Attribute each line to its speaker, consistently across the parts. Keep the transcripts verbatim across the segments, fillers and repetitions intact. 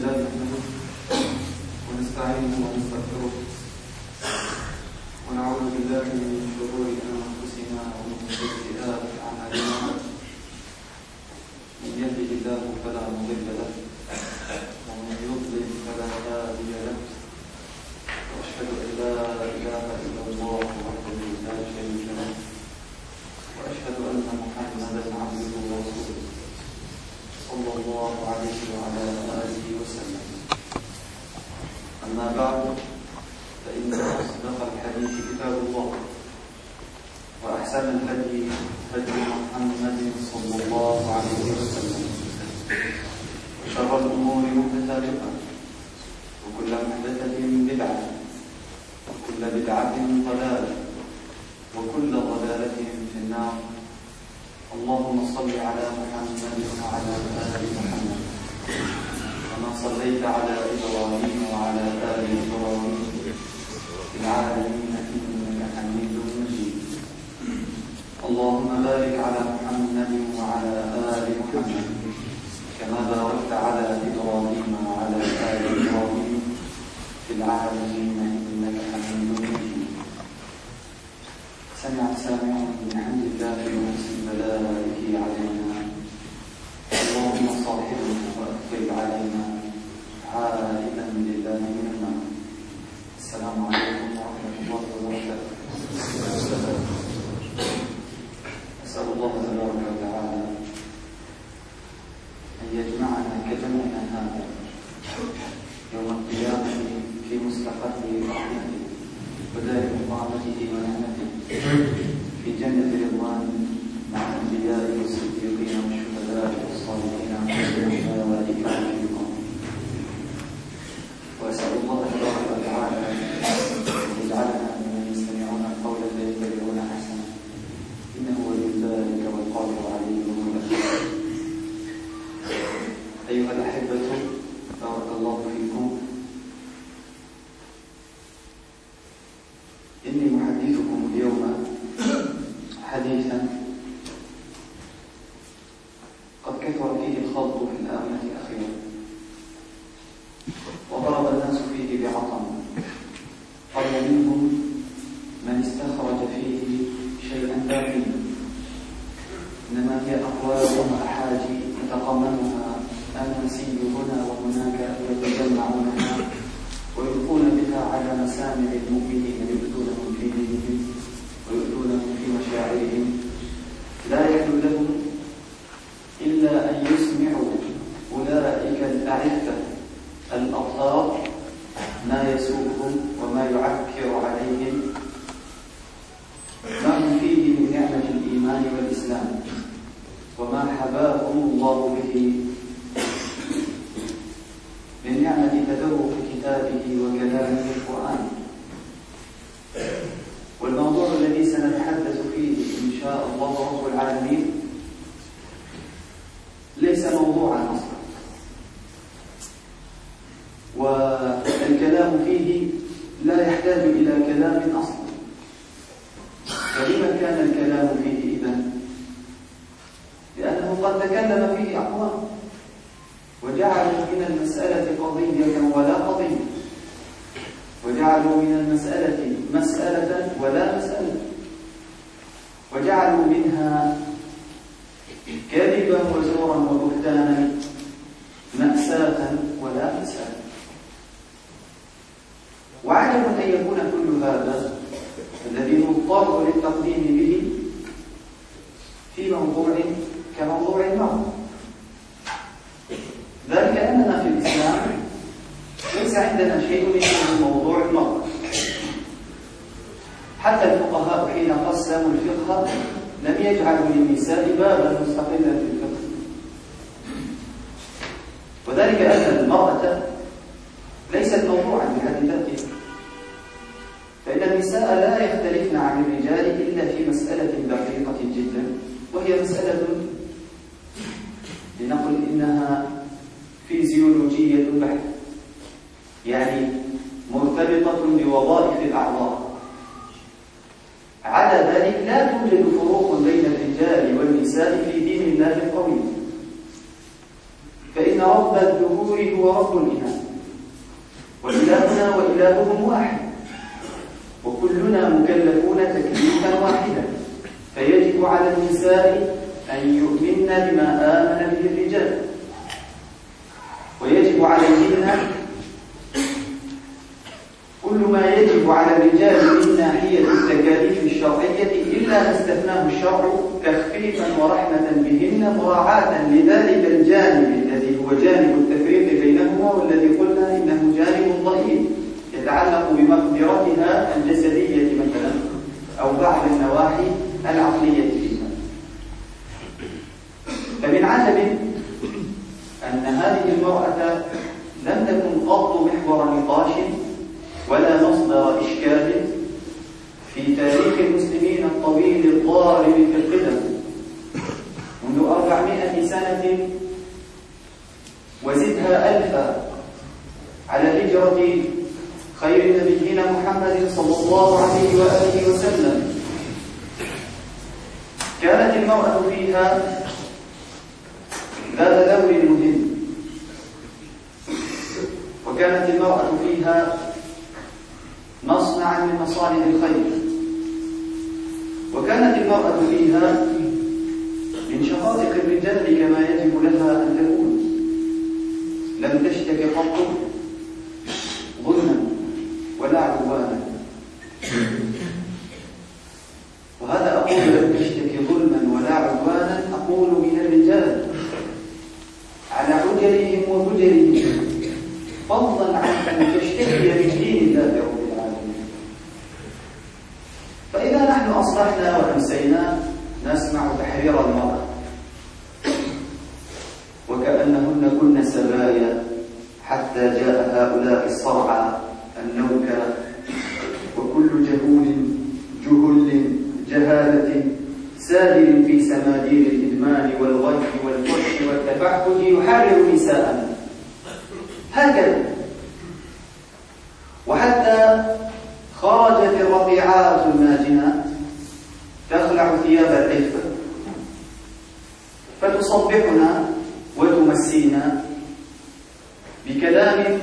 Speaker 1: لله نحمده ونستعينه ونستغفره ونعوذ بالله من شرور أنفسنا ومن سيئات أعمالنا. من يهده الله فلا مضل له ومن يضلل فلا هادي له، وأشهد أن لا إله إلا الله وحده لا شريك له، وأشهد أن محمدا عبده ورسوله صلى الله عليه وعلى آله وسلم. أما بعد، فإن أصدق الحديث كتاب الله، وأحسن الهدي هدي محمد صلى الله عليه وسلم، وشر الأمور محدثاتها، وكل محدثة بدعة، وكل بدعة ضلالة، وكل ضلالة في النار. اللهم صل على محمد وعلى آل محمد كما صليت على إبراهيم وعلى آل إبراهيم في العالمين إنك حميد مجيد. اللهم بارك على محمد وعلى آل محمد كما باركت على إبراهيم وعلى آل إبراهيم في العالمين إنك حميد مجيد. سمع سامع بحمد الله ونفس الملائكة علينا، اللهم صاحبنا وأكفر علينا عائدا لله من النار. السلام عليكم ورحمة الله وبركاته. أسأل الله تبارك وتعالى أن يجمعنا كجمعنا هذا يوم القيامة في مستقر رحمته ودار مقامته ونعمته في جنة رضوان مع الأنبياء والصديقين والشهداء والصالحين وأولئك رفيقا. وأسأل الله تبارك وتعالى أن يجعلنا ممن يستمعون القول فيتبعون أحسنه، إنه ولي ذلك والقادر عليه وهو الأخير. أيها الأحبة، بارك الله فيكم. إني محدثكم اليوم حديثا قد كثر فيه الخلط في الآونة الأخيرة، وضرب الناس فيه بعطم. قال منهم من استخرج فيه شيئا باقيا، إنما هي أقوال وأحاجي يتقمنها أناسي هنا وهناك يتجمعونها ويلقون بها على مسامع المؤمنين، يؤذونهم في دينهم ويؤذونهم في مشاعرهم. لا يحل لهم إلا أن يسمعوا أولئك الأعفة الأطهار ما يسوءهم وما يعكر عليهم ما هم فيه من نعمة الإيمان والإسلام، وما حباهم الله به من نعمة تدرك كتابه وكلامه القرآن. والموضوع الذي سنتحدث فيه إن شاء الله رب العالمين ليس موضوعا أصلا، والكلام فيه لا يحتاج إلى كلام أصلا. فلما كان الكلام فيه إذن؟ لأنه قد تكلم فيه أقوام وجعلوا من المسألة قضية ولا قضية، وجعلوا من المسألة مسألة ولا مسألة، وجعلوا منها كذبا وزورا وبهتانا مأساة ولا مأساة. وعجب أن يكون كل هذا الذي نضطر للتقديم به في موضوع كموضوع المرض. ذلك أننا في الإسلام ليس عندنا شيء اسمه موضوع المرض. حتى الفقهاء حين قسموا الفقه لم يجعلوا للنساء بابا مستقلا في الفقه، وذلك أن المرأة ليست موضوعا بحد ذاتها. فإن النساء لا يختلفن عن الرجال إلا في مسألة دقيقة جدا، وهي مسألة لنقل إنها فيزيولوجية بحتة، يعني مرتبطة بوظائف الأعضاء. على ذلك لا توجد فروق بين الرجال والنساء في دين الله القويم، فإن رب الدهور
Speaker 2: الرسول هو رب الإناث، وإلهنا وإلههم واحد، وكلنا مكلفون تكليفا واحدا، فيجب على النساء أن يؤمن بما آمن به الرجال، ويجب عليهن كل ما يجب على الرجال من ناحية التكاليف الشرعية إلا ما استثناه الشرع تخفيفا ورحمة بهن مراعاة لذلك الجانب الذي هو جانب التفريق بينهما، والذي قلنا إنه جانب ضئيل يتعلق بمقدرتها الجسدية مثلا أو بعض النواحي العقلية فيها. فمن عجب أن هذه المرأة لم تكن قط محور نقاش ولا مصدر إشكال في تاريخ المسلمين الطويل الضارب في القدم منذ أربعمائة سنة وزدها ألفا على هجرة خير نبينا محمد صلى الله عليه وآله وسلم. كانت المرأة فيها ذات دور مهم، وكانت المرأة فيها مصنعا من مصانع الخير، وكانت المرأة فيها من شقائق الرجال كما يجب لها أن تكون. لم تشتك قط ظلما ولا عدوانا، وهذا أقول لم تشتك ظلما ولا عدوانا أقول من الرجال على عجلهم وهجرهم، فضلا عن أن تشتكي من دين الله رب العالمين. فإذا نحن أصبحنا وأمسينا نسمع تحرير المرأة وكأنهن كن سبايا حتى جاء هؤلاء الصرعى النوكى وكل جهول جهل جهالة سادر في سمادير الإدمان والغي والفحش والتفحش يحرر نساءنا هكذا. وحتى خرجت الرقيعات الناجنات تخلع ثياب العفة فتصبحنا وتمسينا بكلام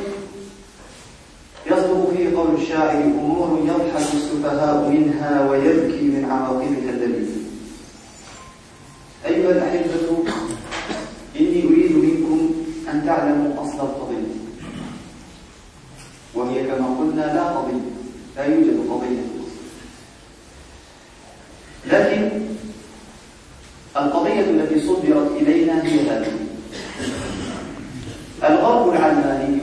Speaker 2: يصدق فيه قول الشاعر: أمور يضحك السفهاء منها ويبكي من عواقبها اللذيذ. أيها الأحبة، إني أريد منكم أن تعلموا أصل القضية، وهي كما قلنا لا قضية، لا يوجد قضية، لكن القضية التي صدرت إلينا هي هذه: الغرب العلماني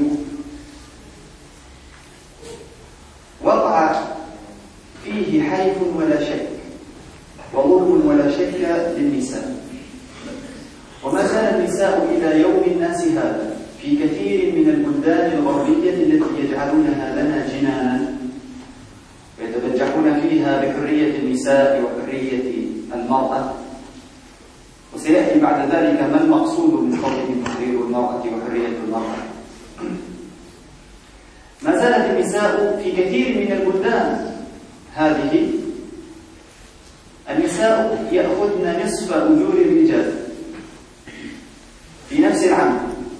Speaker 2: وقع فيه حيف ولا شك وظلم ولا شك للنساء، وما زال النساء إلى يوم الناس هذا في كثير من البلدان الغربية التي يجعلونها لنا جنانا ويتبجحون فيها بحرية النساء وحرية المرأة، وسيأتي بعد ذلك ما المقصود من قولهم تحرير المرأة وحرية المرأة. ما زالت النساء في كثير من البلدان هذه النساء يأخذن نصف أجور الرجال في نفس العمل،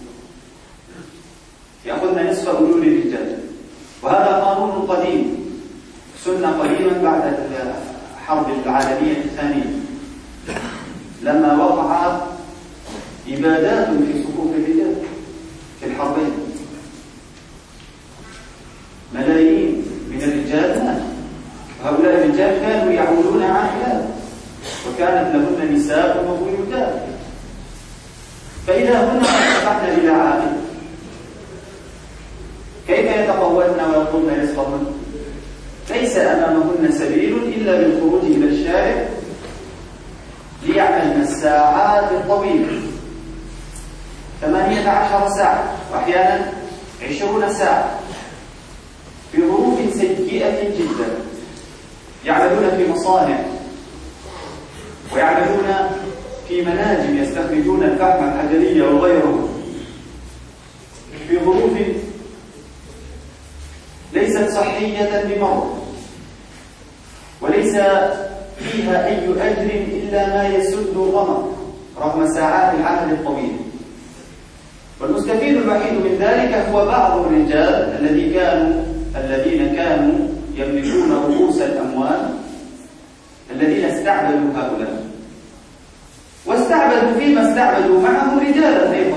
Speaker 2: يأخذن نصف أجور الرجال، وهذا قانون قديم سن قديما بعد الحرب العالمية الثانية، لما وقع إبادات في صفوف الرجال في الحربين، ملايين من الرجال ماتوا، وهؤلاء الرجال كانوا يعولون عائلات وكانت لهن نساء وبيوتات، فإذا هن أصبحن بلا عائل كيف يتقوتن ويطلبن رزقهن؟ ليس أمامهن سبيل إلا بالخروج إلى الشارع ليعملن الساعات الطويلة، ثمانية عشر ساعة وأحيانا عشرون ساعة في ظروف سيئة جدا، يعملون في مصانع ويعملون في مناجم يستخرجون الفحم الحجري وغيره في ظروف ليست صحية بمرة، وليس فيها أي أجر إلا ما يسد الغمر رغم ساعات العمل الطويل. والمستفيد الوحيد من ذلك هو بعض الرجال الذي كانوا الذين كانوا يملكون رؤوس الأموال الذين استعبدوا هؤلاء، واستعبدوا فيما استعبدوا معهم رجالا أيضا.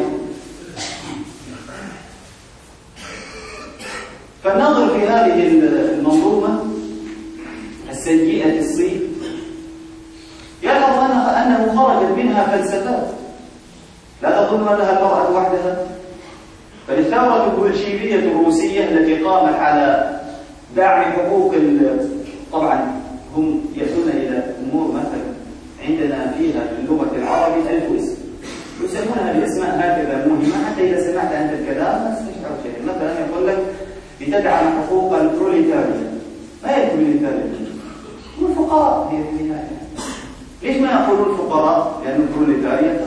Speaker 2: فالنظر في هذه المنظومة السيئة الصيت يلحظ أنه خرجت منها فلسفات لا تظن أنها المرأة وحدها، بل الثورة البولشيفية الروسية التي قامت على دعم حقوق، طبعا هم يأتون إلى أمور مثلا عندنا فيها في اللغة العربية ألف اسم يسمونها بأسماء هكذا مهمة، حتى إذا سمعت أنت الكلام ما تستشعر شيء. مثلا يقول لك لتدعم حقوق البروليتاريا. ما هي البروليتاريا؟ هم الفقراء هي في النهاية. ليش ما يقولون فقراء؟ لأن البروليتاريا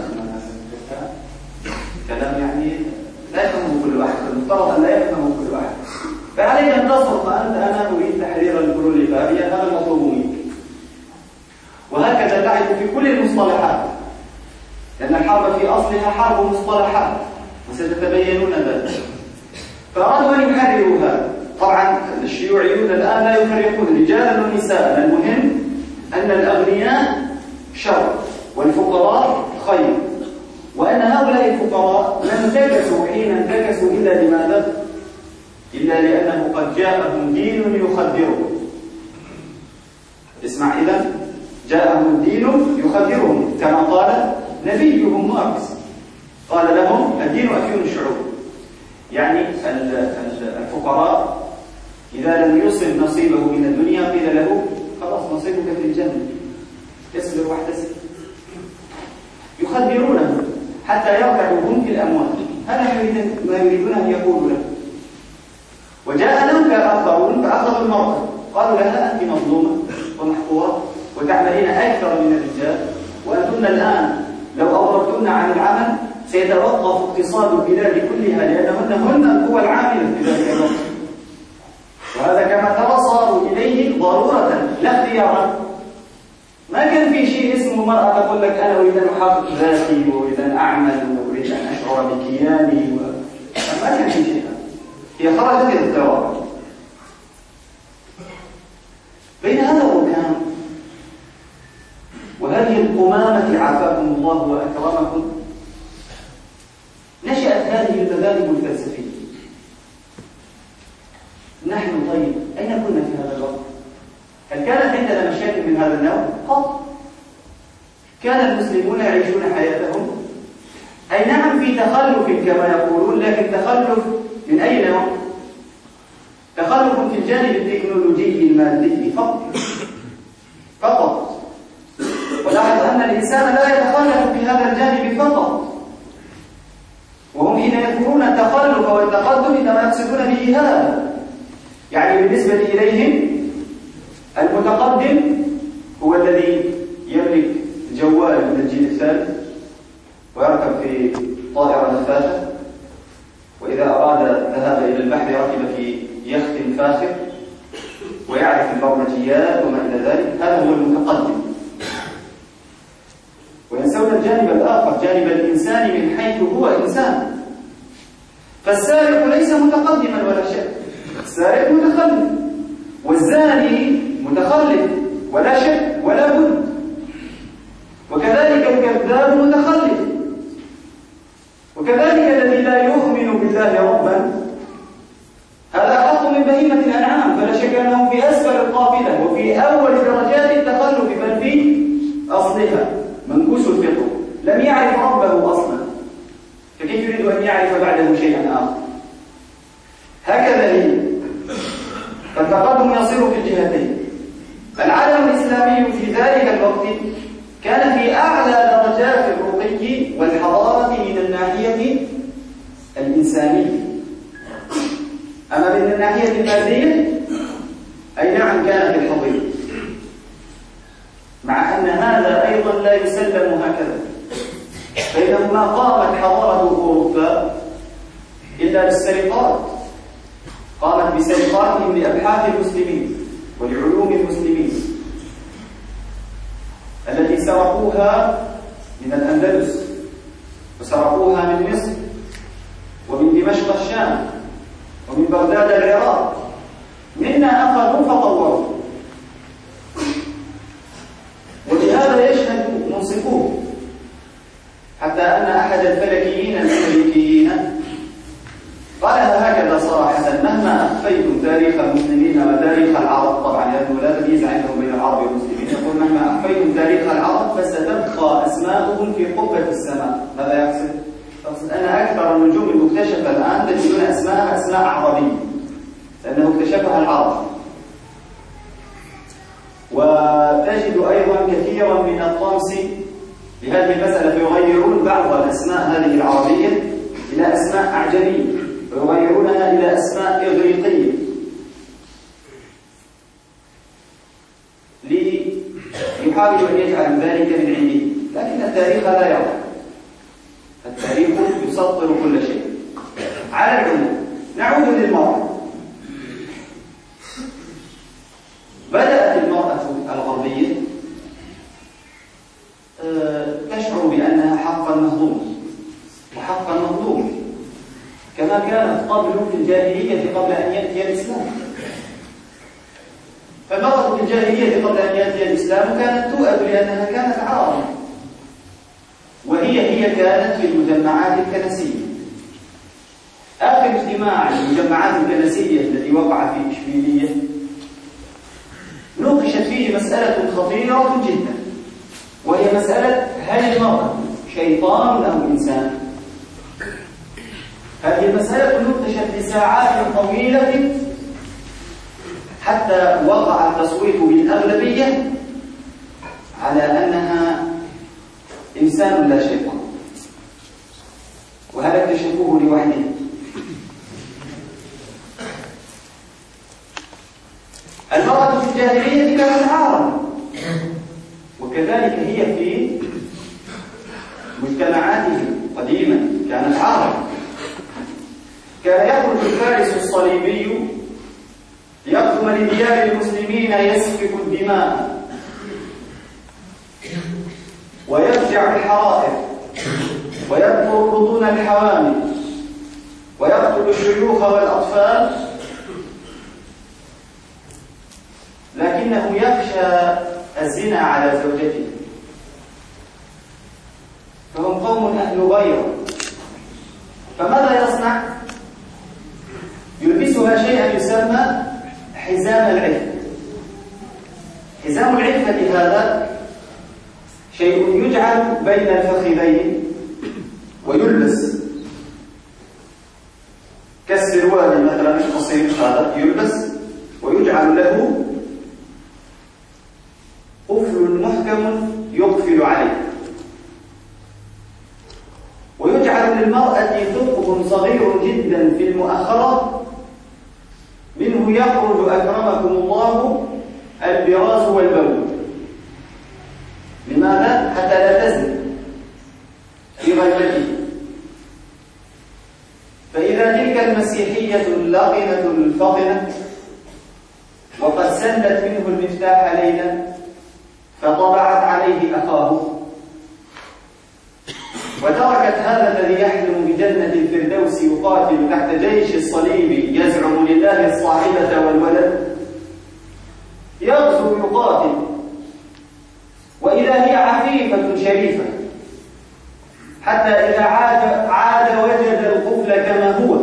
Speaker 2: كلام يعني لا يفهمه كل واحد، المفترض أن لا يفهمه كل واحد. فعليك أن تصرف أنت أنا أريد تحرير البروليتاريا، هذا المطلوب منك. وهكذا اللعب في كل المصطلحات، لأن الحرب في أصلها حرب مصطلحات وستتبينون ذلك. فأرادوا أن يحرروا هذا. طبعا الشيوعيون الآن لا يفرقون رجالا ونساء، المهم أن الأغنياء شر والفقراء خير، وأن هؤلاء الفقراء لم انتكسوا حين انتكسوا إلا لماذا؟ إلا لأنه قد جاءهم دين يخدرهم. اسمع إذا، جاءهم الدين يخدرهم كما قال نبيهم ماركس، قال لهم الدين أفيون الشعوب. يعني الفقراء إذا لم يصل نصيبه من الدنيا قيل له خلاص نصيبك في الجنة، اصبر واحتسب. يخدرونه حتى يركعوا هم في الأموال، هذا ما يريدون أن يقولوا له. وجاء نوك آخرون فأخذوا المرأة، قالوا لها أنت مظلومة ومحقورة وتعملين أكثر من الرجال، وأنتن الآن لو أوردتن عن العمل سيتوقف اقتصاد البلاد كلها، لأنهن هن القوى العاملة في ذلك الوقت. وهذا كما ترى صاروا إليه ضرورة لا اختيارا. ما كان في شيء اسمه مرأة تقول لك أنا أريد أن أحقق ذاتي وأريد أن أعمل وأريد أن أشعر بكياني و... ما كان في شيء. هي خرجت إلى الاضطراب. بين هذا الركام وهذه القمامة عافاكم الله وأكرمكم نشأت هذه المذاهب الفلسفية. نحن طيب أين كنا في هذا الوقت؟ هل كانت عندنا مشاكل من هذا النوع؟ قط. كان المسلمون يعيشون حياتهم أي نعم في تخلف كما يقولون، لكن تخلف من أي نوع؟ تخلف في الجانب التكنولوجي المادي فقط فقط. ولاحظ أن الإنسان لا يتخلف في هذا الجانب فقط، وهم حين يذكرون التخلف والتقدم إنما يقصدون به هذا. يعني بالنسبة إليهم المتقدم هو الذي يملك جوال من الجيل الثالث ويركب في طائرة نفاثة، وإذا أراد الذهاب إلى البحر ركب في يخت فاخر ويعرف البرمجيات وما إلى ذلك. هذا هو المتقدم. وينسون الجانب الآخر، جانب الإنسان من حيث هو إنسان. فالسارق ليس متقدما ولا شيء، السارق متخلف، والزاني متخلف ولا شك ولا بد، وكذلك الكذاب متخلف، وكذلك الذي لا يؤمن بالله ربا هذا حق من بهيمة الأنعام، فلا شك أنه في أسفل القافلة وفي أول درجات التخلف، بل في أصلها منكوس الفطر، لم يعرف ربه أصلا، فكيف يريد أن يعرف بعده شيئا آخر؟ هكذا هي. فالتقدم يصير في الجهتين. العالم الإسلامي في ذلك الوقت كان في أعلى درجات الرقي والحضارة من الناحية الإنسانية. أما من الناحية المادية أي نعم كان في الحضيض، مع أن هذا أيضا لا يسلم هكذا، فإنه ما قامت حضارة أوروبا إلا بالسرقات، قامت بسرقاتهم لأبحاث المسلمين ولعلوم المسلمين التي سرقوها من الأندلس وسرقوها من مصر ومن دمشق الشام ومن بغداد العراق، منا أخذوا فطوروا، ولهذا يشهد منصفوه، حتى أن أحد الفلكيين الأمريكيين قالها هكذا صراحة: مهما أخفيتم تاريخ المسلمين وتاريخ العرب، طبعا لأنه لا تمييز عندهم بين العرب والمسلمين، يقول: مهما أخفيتم تاريخ العرب فستبقى أسماؤهم في قبة السماء. ماذا يقصد؟ يقصد أن أكثر النجوم المكتشفة الآن تجدون أسماءها أسماء عربية، لأنه اكتشفها العرب. وتجد أيضا كثيرا من الطمس لهذه المسألة، فيغيرون بعض الأسماء هذه العربية إلى أسماء أعجمية، ويغيرونها إلى أسماء إغريقية ليحاولوا أن يجعلوا ذلك من عنده، لكن التاريخ لا يرى، التاريخ يسطر كل شيء. على العموم، نعود للمرأة. بدأت المرأة الغربية تشعر بأنها حقا مهضوم وحقا مظلوم، كما كانت قبل في الجاهلية قبل أن يأتي الإسلام. فالمرأة في الجاهلية قبل أن يأتي الإسلام كانت تؤد لأنها كانت عارة، وهي هي كانت في المجمعات الكنسية. آخر اجتماع المجمعات الكنسية الذي وقع في إشبيلية نوقشت فيه مسألة خطيرة جدا، وهي مسألة: هل المرأة شيطان أو إنسان؟ هذه المسألة نوقشت لساعات طويلة حتى وقع التصويت بالأغلبية على أنها إنسان لا شيطان، وهذا اكتشفوه لوحده. المرأة في الجاهلية كانت عارة، وكذلك هي في مجتمعاتهم قديما كانت عارة. كان يخرج الفارس الصليبي ليقدم لديار المسلمين يسفك الدماء ويفجع الحرائق ويبطر بطون الحوامل ويقتل الشيوخ والأطفال، لكنه يخشى الزنا على زوجته، فهم قوم أهل غيرة. فماذا يصنع؟ يلبسها شيئا يسمى حزام العفة. حزام العفة هذا شيء يجعل بين الفخذين ويلبس كالسروال مثلا القصير، هذا يلبس ويجعل له قفل محكم يقفل عليه، ويجعل للمرأة ثقب صغير جدا في المؤخرة منه يخرج أكرمكم الله البراز والبول. لماذا؟ حتى لا تزن في غيبته. فإذا تلك المسيحية اللقنة الفطنة وقد سلت منه المفتاح ليلا فطبعت عليه أخاه وتركت هذا الذي يحلم بجنة الفردوس يقاتل تحت جيش الصليب يزعم لله الصاحبة والولد، يغزو يقاتل، وإذا هي عفيفة شريفة، حتى إذا عاد, عاد وجد القفل كما هو،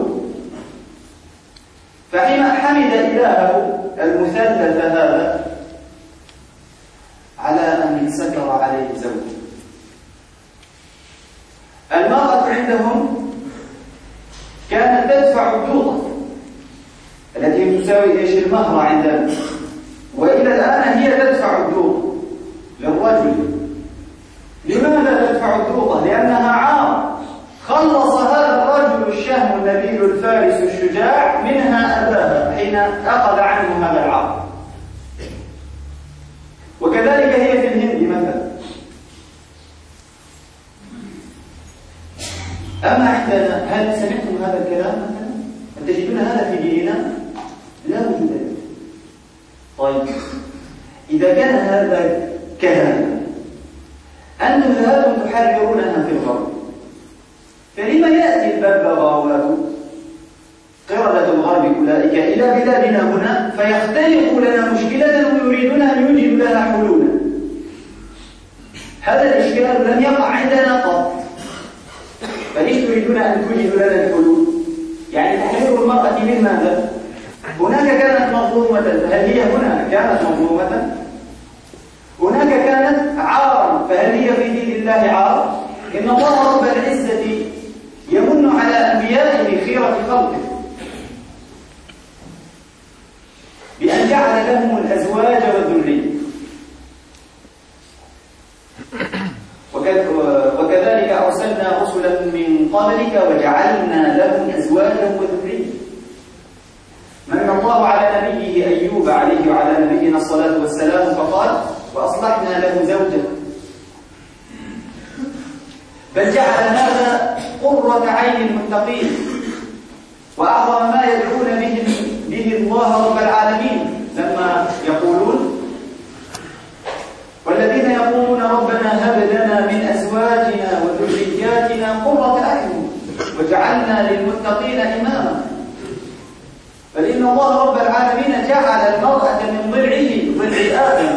Speaker 2: فحين حمد إلهه المثلث هذا على أن ستر عليه زوجه. المرأة عندهم كانت تدفع الجوطة التي تساوي ايش المهر عندنا، وإلى الآن هي تدفع الجوطة للرجل. لماذا تدفع الجوطة؟ لأنها عار. خلص هذا الرجل الشهم النبيل الفارس الشجاع منها أباها حين أخذ عنه هذا العار. وكذلك هي في الهند مثلا. أما عندنا، هل سمعتم هذا الكلام مثلا؟ هل تجدون هذا في ديننا؟ لا وجود له. طيب، إذا كان هذا كلام أنتم ذهبتم تحررونها في الغرب، فلما يأتي الببغاوات ذلك إلى بلادنا هنا فيختلق لنا مشكلة ويريدون أن يوجدوا لها حلولا. هذا الإشكال لم يقع عندنا قط، فليش تريدون أن توجدوا لنا الحلول؟ يعني تحرير المرأة من ماذا؟ هناك كانت مظلومة، فهل هي هنا كانت مظلومة؟ هناك كانت عارا، فهل هي في دين الله عار؟ إن الله رب العزة يمن على أنبيائه خيرة خلقه بأن جعل لهم الأزواج والذرية، وكذلك أرسلنا رسلا من قبلك وجعلنا لهم أزواجا وذرية. من الله على نبيه أيوب عليه وعلى نبينا الصلاة والسلام فقال وأصلحنا له زوجه، بل جعل هذا قرة عين المتقين وأعظم ما يدعون به, به الله رب العالمين لما يقولون والذين يقولون ربنا هب لنا من أزواجنا وذرياتنا قرة أعين وجعلنا للمتقين إماما. بل إن الله رب العالمين جعل المرأة من ضلعه ضلع آدم.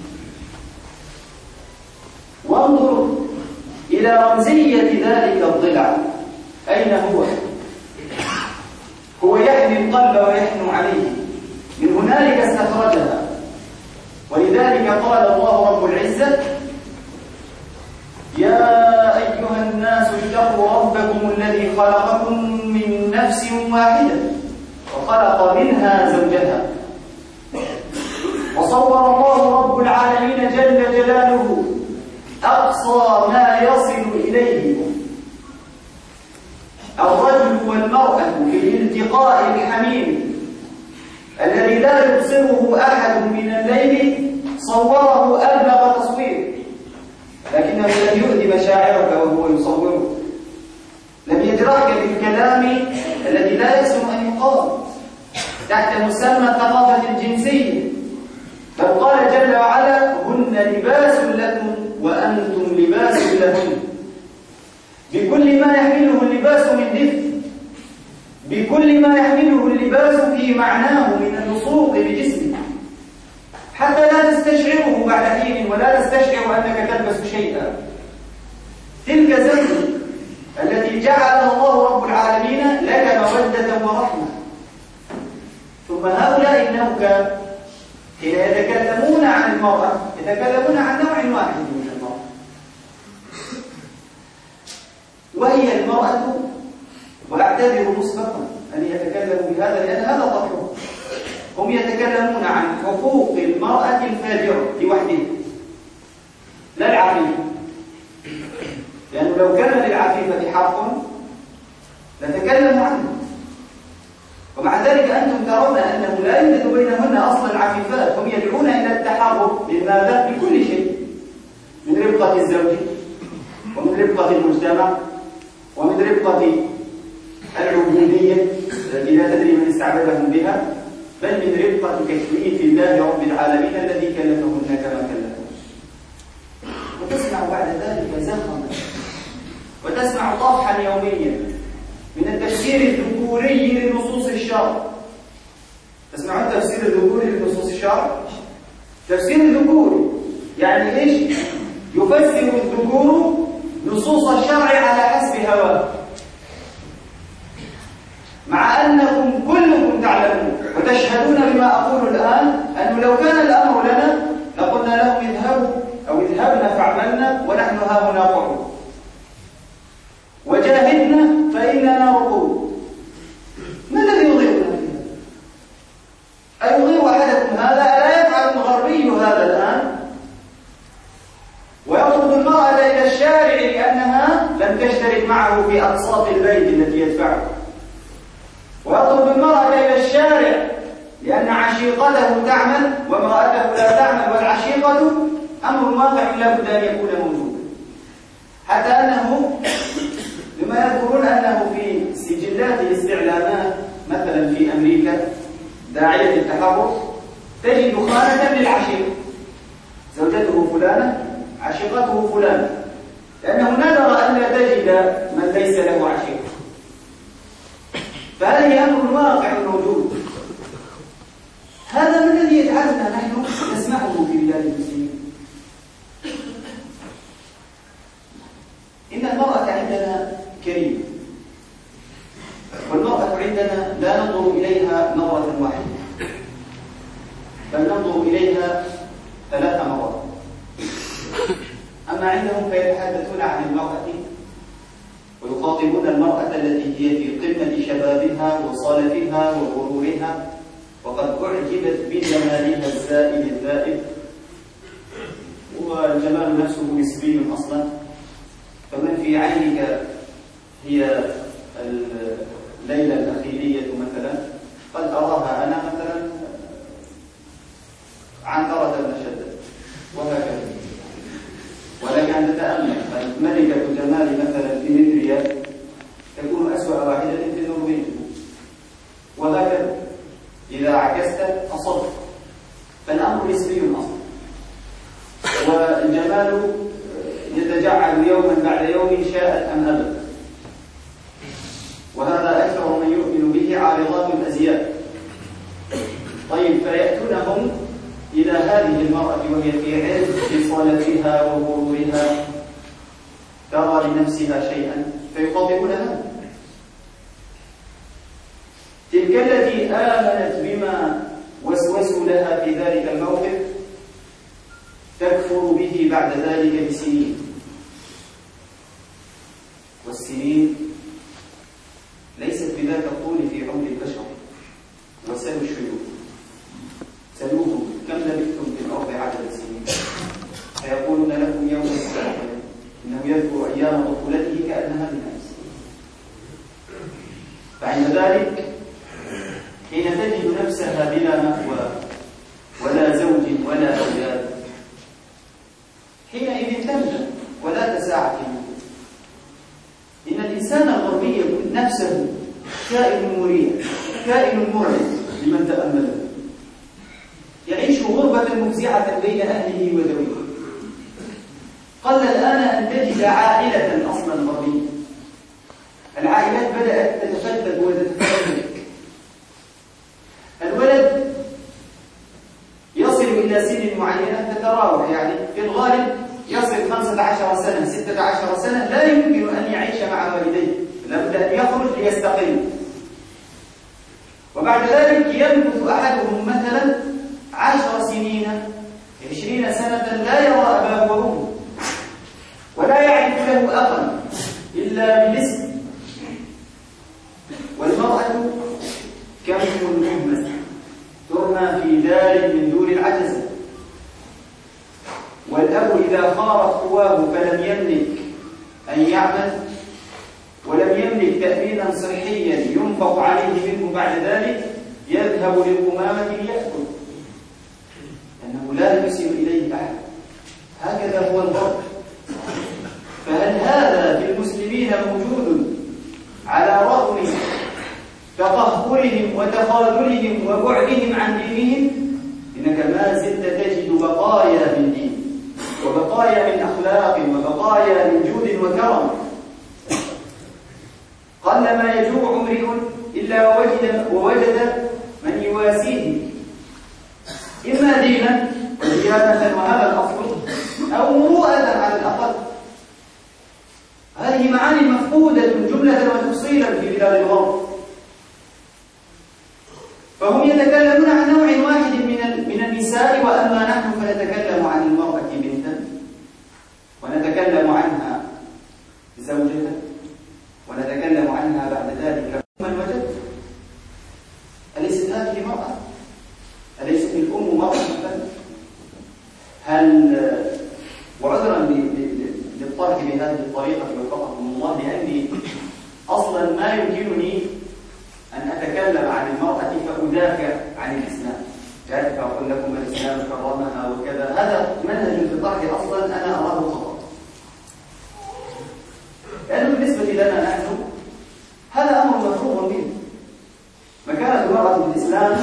Speaker 2: وانظر إلى رمزية ذلك الضلع، أين هو؟ هو يحمي القلب ويحنو عليه، من هنالك استخرجها. ولذلك قال الله رب العزة يا أيها الناس اتقوا ربكم الذي خلقكم من نفس واحدة وخلق منها زوجها. وصور الله رب العالمين جل جلاله أقصى ما يصل إليه الرجل والمرأة في الالتقاء الحميم الذي لا يبصره أحد من الليل، صوره أبلغ تصوير، لكنه لم يؤذي مشاعرك وهو يصوره، لم يجرحك بالكلام الذي لا يسمع أن يقال تحت مسمى الثقافة الجنسية، بل قال جل وعلا هن لباس لكم وأنتم لباس لهن، بكل ما يحمله اللباس من دفء، بكل ما يحمله اللباس في معناه من اللصوق بجسمه، حتى لا تستشعره بعد حين ولا تستشعر أنك تلبس شيئا. تلك زوجة التي جعلها الله رب العالمين لك مودة ورحمة. ثم هؤلاء النوكة حين يتكلمون عن المرأة يتكلمون عن نوع واحد من المرأة، وهي المرأة، وأعتذر مسبقا أن يتكلموا بهذا لأن هذا طرحهم. هم يتكلمون عن حقوق المرأة الفاجرة لوحدها لا العفيفة، لأنه لو كان للعفيفة حق لتكلموا عنه. ومع ذلك أنتم ترون أنه لا يوجد بينهن أصلا عفيفات، هم يدعون إلى التحرر لماذا؟ بكل شيء، من رفقة الزوج ومن رفقة المجتمع ومن رفقة العبودية التي لا تدري من استعبدهم بها، بل من رفقة تكليف الله رب العالمين الذي كلفهن كما كلفهم. وتسمع بعد ذلك زخما وتسمع طرحا يوميا من التفسير الذكوري لنصوص الشرع. تسمعون التفسير الذكوري لنصوص الشرع؟ تفسير الذكوري يعني ايش؟ يفسر الذكور نصوص الشرع على حسب هواه، مع أنكم كلكم تعلمون وتشهدون بما أقول الآن أنه لو كان الأمر لنا لقلنا لهم اذهبوا أو اذهبنا فاعملنا ونحن ها هنا قعود، وجاهدنا فإننا رقود. ما الذي يضيرنا فيها؟ أيضير أحدكم هذا؟ ألا يفعل الغربي هذا الآن ويطرد المرأة إلى الشارع لأنها لم تشترك معه في أقساط البيت التي يدفعها، ويطرد المرأة إلى الشارع لأن عشيقته تعمل وامرأته لا تعمل، والعشيقة أمر واقع لا بد أن يكون موجودا. حتى أنه لما يذكرون أنه في سجلات الاستعلامات مثلا في أمريكا داعية التحرر تجد خانة للعشيق، زوجته فلانة عشيقته فلانة، لأنه نذر أن لا تجد من ليس له عشيق. فهذه أمر واقع موجود. إن المرأة عندنا كريمة، والمرأة عندنا لا ننظر إليها مرة واحدة، بل ننظر إليها ثلاث مرات. أما عندهم فيتحدثون عن المرأة ويخاطبون المرأة التي هي في قمة شبابها وصالتها وغرورها، وقد أعجبت بجمالها الزائد الذائب، والجمال نفسه نسبي أصلا. فمن في عينك هي الليلة الأخيرية مثلا قد أراها أنا مثلا عنترة بن شداد وهكذا. ولكن أن تتأمل ملكة جمال مثلا في مدريا تكون أسوأ واحدة في النرويج، وهكذا إذا عكست أصبت. فالأمر نسبي أصلا، والجمال يتجعل يوما بعد يوم شاءت أم أبت، وهذا أكثر من يؤمن به عارضات الأزياء. طيب، فيأتونهم إلى هذه المرأة وهي في عز صالتها وغرورها ترى لنفسها شيئا فيخاطبونها. تلك التي آمنت بما وسوسوا لها في ذلك الموقف تكفر به بعد ذلك بسنين، والسنين ليست بذاك الطول في عمر البشر. وسلوا الشيوخ سلوهم كم لبثتم في الأرض عدد سنين، فيقولون لكم يوم الساعة إنه يذكر أيام طفولته كأنها بالأمس. فعند ذلك حين تجد نفسها بلا مأوى ولا زوج ولا أولاد، حينئذ تندم ولا تساعد فيه. إن الإنسان الغربي نفسه كائن مريح، كائن مرعب لمن تأمله، يعيش غربة مفزعة بين أهله وذويه. قل الآن أن تجد عائلة أصلا غربية. العائلات بدأت تتفتت وتتفكك. الولد يصل إلى سن معينة تتراوح، يعني في الغالب يصل خمسة عشر سنة ستة عشر سنة لا يمكن أن يعيش مع والديه، لابد أن يخرج ليستقل. وبعد ذلك يمكث أحدهم مثلا عشر سنين عشرين سنة لا يرى أباه وأمه، ولا يعرف له أخا إلا بالاسم. والمرأة كم مهمة ترمى في دار من دور العجز. والأب إذا خارت قواه فلم يملك أن يعمل ولم يملك تأمينا صحيا ينفق عليه منه بعد ذلك، يذهب للقمامة ليأكل، لأنه لا يسير إليه أحد. هكذا هو الغرب. فهل هذا في المسلمين موجود على رغم تقهقرهم وتخاذلهم وبعدهم عن دينهم؟ إنك ما زلت تجد بقايا من دين وبقايا من أخلاق وبقايا من جود وكرم. قلما يجوع امرئ إلا ووجد, ووجد من يواسيه، إما دينا وديانة وهذا الأصل، أو مروءة على الأقل. هذه معاني مفقودة جملة وتفصيلا في بلاد الغرب. فهم يتكلمون عن نوع واحد من من النساء، وأما نحن فنتكلم عن المرأة بنتا، ونتكلم عنها زوجة، ونتكلم عنها بعد ذلك من وجد. أليست هذه مرأة؟ أليست الأم مرأة مثلا؟ هل وعذرا للطرح بهذه الطريقة وفقكم الله، لأني أصلا ما يمكنني أن أتكلم عن المرأة فأدافع عن الإسلام، ذلك أقول لكم الإسلام كرمها وكذا. هذا منهج في الطرح أصلا أنا أراه خطأ، لأنه بالنسبة لنا نحن هذا أمر مفروغ منه. مكانة المرأة في الإسلام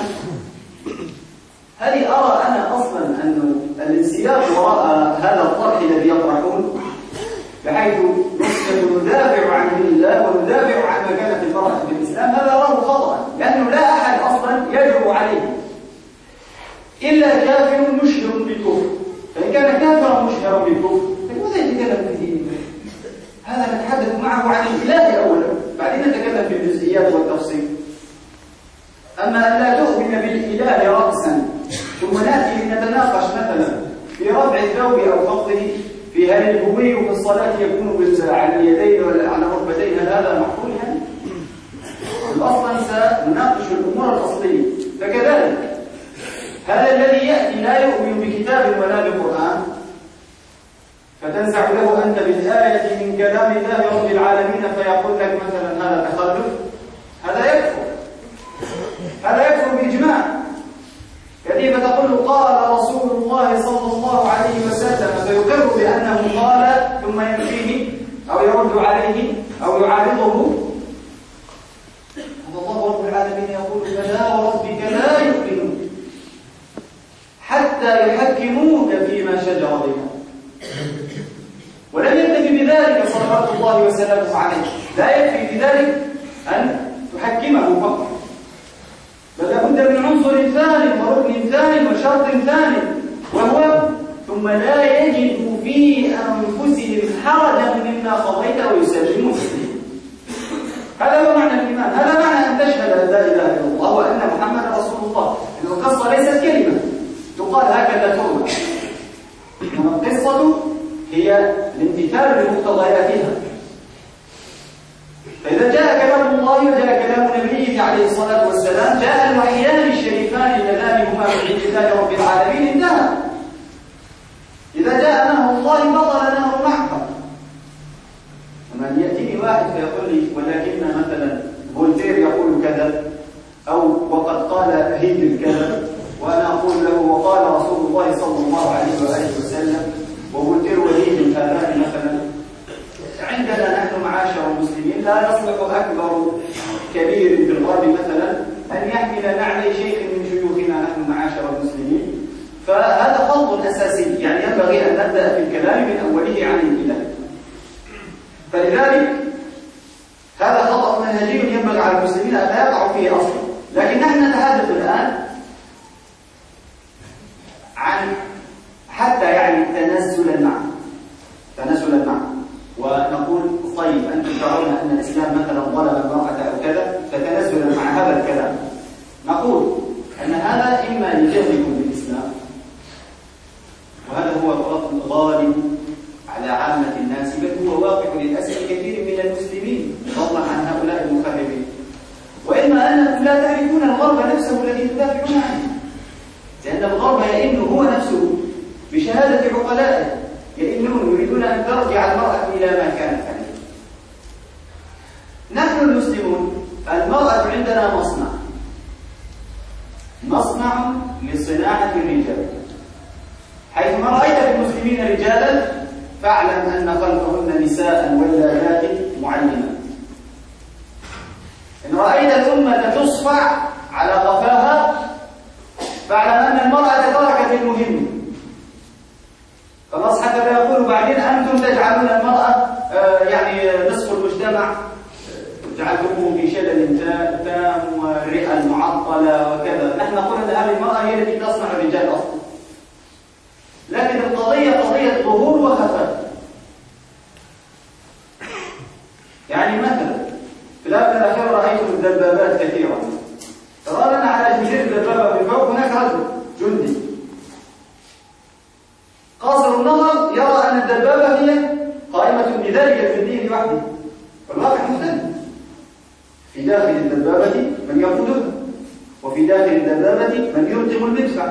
Speaker 2: هذه أرى أنا أصلا أنه الانسياق وراء هذا الطرح الذي يطرحون، بحيث ندافع عن دين الله وندافع عن مكانة المرأة في الإسلام، هذا أراه خطأ، لأنه لا أحد أصلا يجرؤ عليه إلا كافر مشهر بالكفر. فإن كان كافرا مشهرا بالكفر فلماذا يتكلم في دين الله؟ هذا نتحدث معه عن الإله أولا، بعدين نتكلم في الجزئيات والتفصيل. أما أن لا تؤمن بالإله رأسا ثم نأتي لنتناقش مثلا في رفع الثوب أو خفضه، في هل الهوي في الصلاة يكون على اليدين ولا على الركبتين، هل هذا معقول يعني؟ أصلا سنناقش الأمور الأصلية. فكذلك هذا الذي يأتي لا يؤمن بكتاب ولا بقرآن فتنزع له أنت بالآية من كلام الله رب العالمين فيقول لك مثلا هذا تخلف، هذا يكفر، هذا يكفر بإجماع. كيف تقول قال رسول الله صلى الله عليه وسلم فيقر بأنه قال ثم ينفيه أو يرد عليه أو يعارضه؟ الله رب العالمين يقول فلا وربك لا يؤمنون حتى يحكموك فيما شجر بينهم. ولم يكتفي بذلك صلوات الله وسلامه عليه، لا يكفي في ذلك أن تحكمه فقط، بل لابد من عنصر ثاني وركن ثاني وشرط ثاني، وهو ثم لا يجد في أنفسهم حرجا مما قضيت ويسلمون تسليما. هذا هو معنى الإيمان، هذا معنى أن تشهد أن لا إله إلا الله وأن محمدا رسول الله. القصة ليست كلمة تقال هكذا تروى، إنما القصة هي الامتثال لمقتضياتها. فإذا جاء كلام الله وجاء كلام نبيه عليه الصلاة والسلام، جاء الوحيان الشريفان اللذان هما من عند الله رب العالمين، انتهى. إذا جاء نهر الله بطل نهر معقل. ومن يأتيني واحد فيقول لي ولكن مثلا فولتير يقول كذا أو وقد قال هيجل كذا، وأنا أقول له وقال رسول الله صلى الله عليه وآله وسلم، وفولتير وهيجل هذان مثلا. عندنا نحن معاشر المسلمين لا يصلح أكبر كبير في الغرب مثلا أن يحمل نعلي شيخ من شيوخنا نحن معاشر المسلمين. فهذا خلط أساسي، يعني ينبغي أن نبدأ في الكلام من أوله عن الإله. فلذلك هذا خطأ منهجي ينبغي على المسلمين أن لا يقعوا فيه أصلا. لكن نحن نتحدث الآن عن حتى يعني تنزلا معه، تنزلا معه، ونقول طيب أنتم ترون أن الإسلام مثلا ظلم المرأة أو كذا، فتنزلا مع هذا الكلام نقول أن هذا إما لجهلكم بالإسلام، وهذا هو الغالب على عامة الناس، بل هو واقع للأسف كثير من المسلمين فضلا عن هؤلاء المخربين. وإما أنكم لا تعرفون الغرب نفسه الذي تدافعون عنه، لأن الغرب يئن هو نفسه بشهادة عقلائه، يئنون يريدون أن ترجع المرأة إلى ما كانت عليه. نحن المسلمون المرأة عندنا مصنع، مصنع لصناعة الرجال، حيث ما رأيت في المسلمين رجالا فاعلم أن خلفهن نساء ولادات معلمات. إن رأيت الأمة تصفع على قفاها فاعلم أن المرأة تركت المهم. خلاص حتى لا يقول بعدين أنتم تجعلون المرأة آه يعني نصف المجتمع، جعلتموه في شلل تام والرئة المعطلة وكذا. نحن نقول أن هذه المرأة هي التي تصنع الرجال أصلا، لكن القضية قضية ظهور وخفاء. يعني مثلا في الآونة الأخيرة رأيتم الدبابات كثيرا، ترى لنا على جزيرة الدبابة من فوق هناك رجل جندي قاصر النظر يرى أن الدبابة هي قائمة بذلك الجندي لوحده، والواقع مختلف. في داخل الدبابة من يقودها، وفي داخل الدبابة من يلقم المدفع.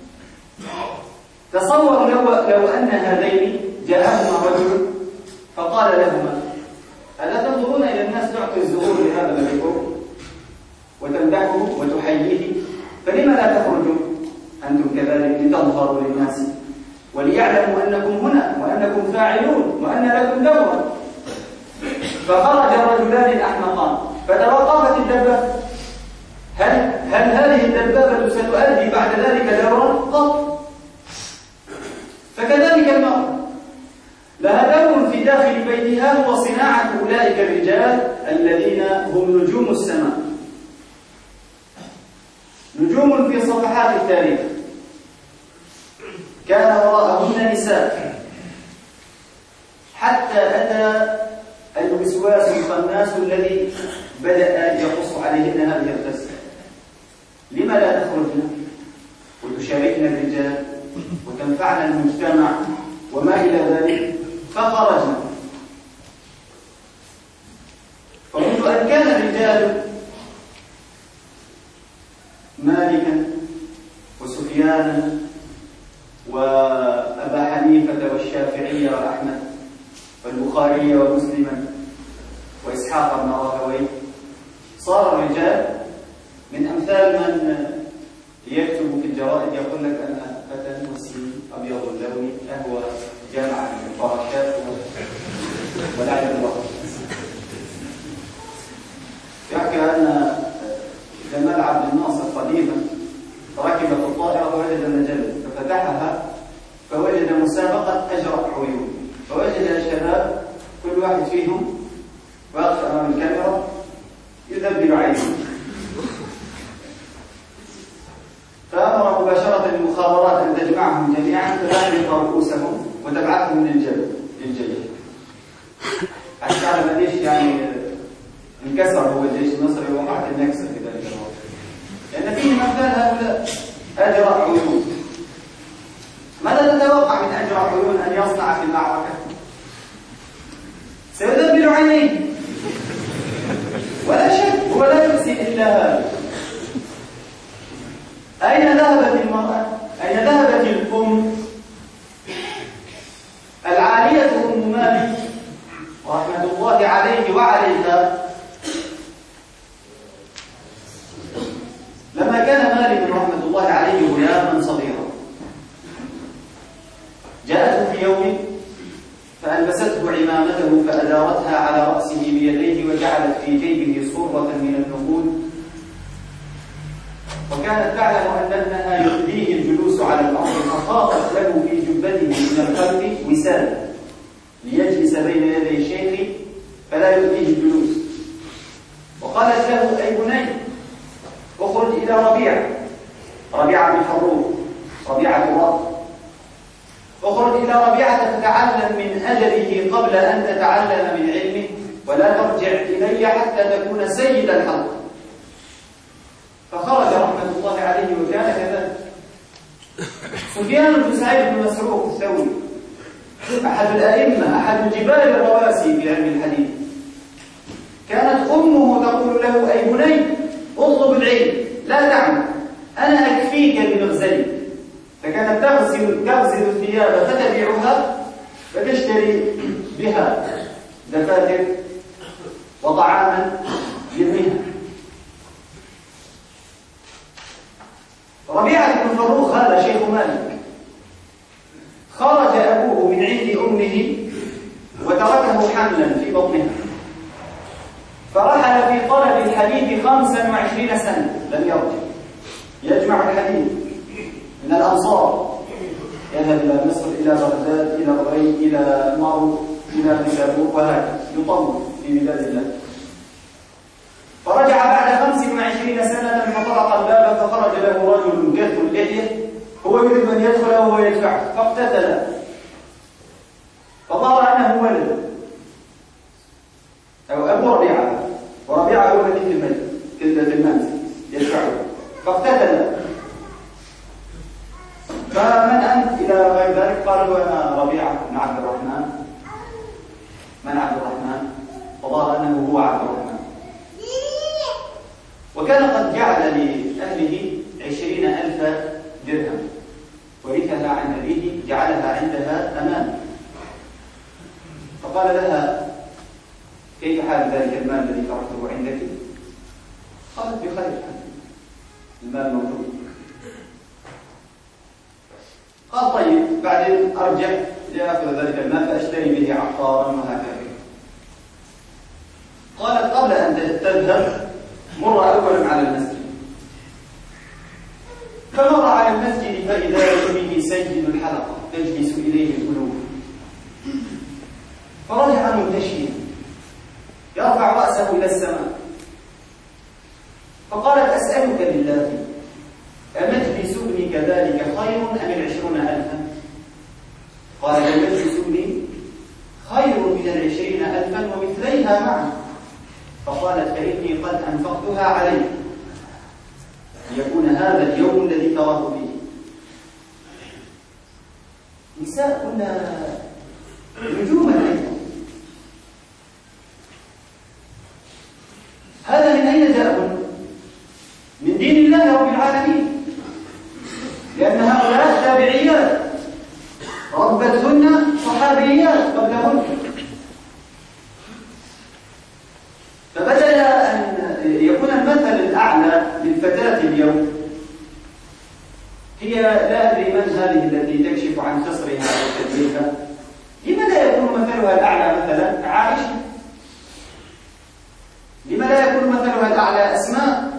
Speaker 2: تصور لو, لو أن هذين جاءهما رجل فقال لهما ألا تنظرون إلى الناس تعطي الزهور لهذا الرجل وتمدحه وتحييه، فلما لا تخرجوا أنتم كذلك لتظهروا للناس وليعلموا أنكم هنا وأنكم فاعلون وأن لكم دورا. فخرج الرجلان الأحمقان فتوقفت الدبابة. هل هل هذه الدبابة ستؤدي بعد ذلك دورا؟ قط. فكذلك المرأة لها دور في داخل بيتها هو صناعة أولئك الرجال الذين هم نجوم السماء، نجوم في صفحات التاريخ كان وراءهن نساء، حتى أتى الوسواس الخناس الذي بدأ يقص عليهن هذه القصة. لما لا تخرجن وتشاركن الرجال وتنفعن المجتمع وما إلى ذلك؟ فخرجنا. ومنذ أن كان الرجال مالكا وسفيانا وأبا حنيفة والشافعي وأحمد والبخاري ومسلما وإسحاق بن راهويه، صار الرجال من أمثال من يكتب في الجرائد يقول لك أنا فتى مسلم أبيض اللون أهوى جامعة الفراشات والعياذ بالله. يحكي أن جمال عبد الناصر قديما ركب في الطائرة فوجد مجلة ففتحها فوجد مسابقة أجرأ عيون، فوجد شباب كل واحد فيهم واقف أمام الكاميرا يذبل عينه، فأمر مباشرة المخابرات أن تجمعهم جميعا فتحرق رؤوسهم وتبعثهم للجبل للجيش. عشان تعلم قديش يعني انكسر هو الجيش المصري ووقعت النكسة في ذلك الوقت، لأن فيه مثال هؤلاء أجرأ عيون. ماذا تتوقع من أجرأ عيون أن يصنع في المعركة؟ سيذبل عينيه ولا شك، هو لا يحسن إلا هذا. أين ذهبت المرأة؟ أين ذهبت الأم العالية أم مالك رحمة الله عليه وعليها؟ لما كان مالك رحمة الله عليه غلاما صغيرا جاءته في يوم فألبسته عمامته فأدارتها على رأسه بيديه وجعلت في جيبه صرة من النقود، وكانت تعلم أن ابنها يؤذيه الجلوس على الأرض فخاطت له في جبته من الخلف وسادة ليجلس بين يدي الشيخ فلا يؤذيه الجلوس، وقالت له أي بني اخرج إلى ربيعة ربيعة بن فروخ ربيعة الرب، اخرج إلى ربيعة فتعلم من أجله قبل أن تتعلم من علمه ولا ترجع إلي حتى تكون سيد الحلق. فخرج رحمة الله عليه وكان كذلك. سفيان بن سعيد بن مسروق الثوري أحد الأئمة أحد جبال الرواسي في علم الحديث، كانت أمه تقول له أي بني اطلب العلم لا تعمل أنا أكفيك بمغزلي، فكانت تغزل تغزل الثياب فتبيعها فتشتري بها دفاتر وطعاما لابنها. ربيعة بن فروخ هذا شيخ مالك خرج أبوه من عند أمه وتركه حملا في بطنها، فرحل في طلب الحديث خمسا وعشرين سنة لم يرجع، يجمع الحديث من الأمصار، يذهب إلى مصر إلى بغداد إلى الري إلى مرو إلى نسابور وهكذا يطول في بلاد الله. فرجع بعد خمس وعشرين سنة فطرق الباب فخرج له رجل جث اللحية هو يريد أن يدخل وهو يدفعه فاقتتل، فظهر أنه ولد أو أبو ربيعة، وربيعة هو الذي في المنزل في المنزل يدفعه فاقتتل. فمن أنت إلى غير ذلك؟ قال له أنا ربيعة بن عبد الرحمن. من عبد الرحمن؟ فظهر أنه هو عبد الرحمن، وكان قد جعل لأهله عشرين ألف درهم ورثها عن أبيه جعلها عندها أمانة، فقال لها كيف حال ذلك المال الذي تركته عندك؟ قالت بخير، المال موجود. قال طيب بعدين أرجع لأخذ ذلك المال فأشتري به عقارا وهكذا. قالت قبل أن تذهب مر أولا على المسجد، فمر على المسجد فإذا به سيد الحلقة تجلس إليه القلوب، فرجع منتشيا يرفع رأسه إلى السماء، فقالت أسألك بالله أمجلس ابني كذلك خير أم العشرون ألفا؟ قال مجلس ابني خير من العشرين ألفا ومثليها بها معه، فقالت فإني قد أنفقتها عليه ليكون هذا اليوم الذي تراه فيه. نساء كنا نجوما أيضا. هذا من أين جاء؟ من دين الله رب العالمين، لأن هؤلاء تابعيات ربتهن صحابيات قبلهن، فبدل أن يكون المثل الأعلى للفتاة اليوم هي لا أدري من هذه التي تكشف عن خصرها وتدليلها، لما لا يكون مثلها الأعلى مثلا عائشة؟ لما لا يكون مثلها الأعلى أسماء؟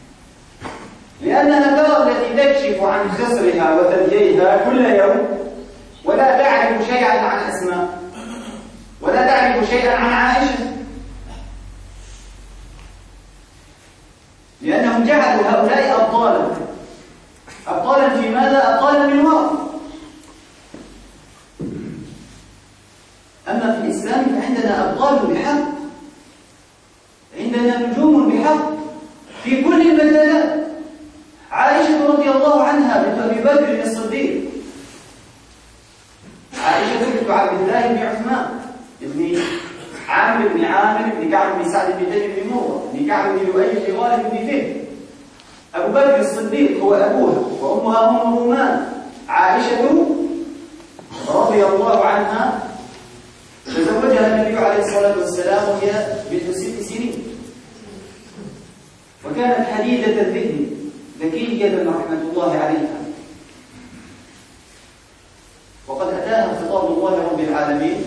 Speaker 2: لأنها ترى التي تكشف عن خصرها وثدييها كل يوم ولا تعرف شيئا عن أسماء ولا تعرف شيئا عن عائشة، لأنهم جعلوا هؤلاء أبطالا. أبطالا في ماذا؟ أبطالا من وراء. أما في الإسلام فعندنا أبطال بحق، عندنا نجوم بحق في كل المجالات. عائشة رضي الله عنها بنت أبي بكر الصديق، عائشة بنت عبد الله بن عثمان بن عامر بن عامر بن كعب بن سعد بن تيم بن مرة بن كعب بن لؤي بن غالب بن فهد. أبو بكر الصديق هو أبوها وأمها أم رومان. عائشة رضي الله عنها تزوجها النبي عليه الصلاة والسلام وهي بنت ست سنين، وكانت حديدة الذهن ذكية رحمة الله عليها، وقد أتاها خطاب الله رب العالمين: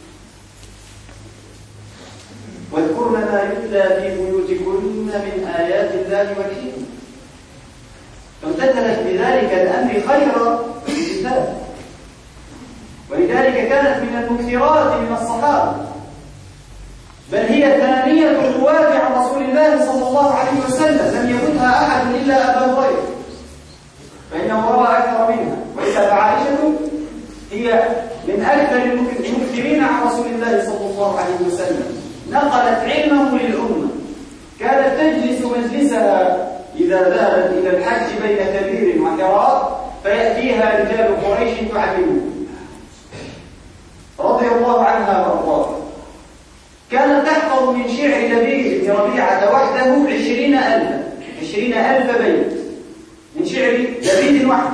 Speaker 2: واذكرن ما يتلى في بيوتكن من آيات الله والحكمة. فامتثلت بذلك الأمر خير الكتاب، ولذلك كانت من المكثرات من الصحابة، بل هي ثانية الرواة عن رسول الله صلى الله عليه وسلم، لم يفوتها أحد إلا أبا هريرة فإنه روى أكثر منها، وإذا فعائشة هي من أكثر المكثرين عن رسول الله صلى الله عليه وسلم، نقلت علمه للأمة، كانت تجلس مجلسها إذا ذهبت إلى الحج بين كبير وحراء فيأتيها رجال قريش تعلمه رضي الله عنها وارضاها. كانت تحفظ من شعر لبيد بن ربيعة وحده عشرين ألفا عشرين ألف بيت من شعر لبيد وحده.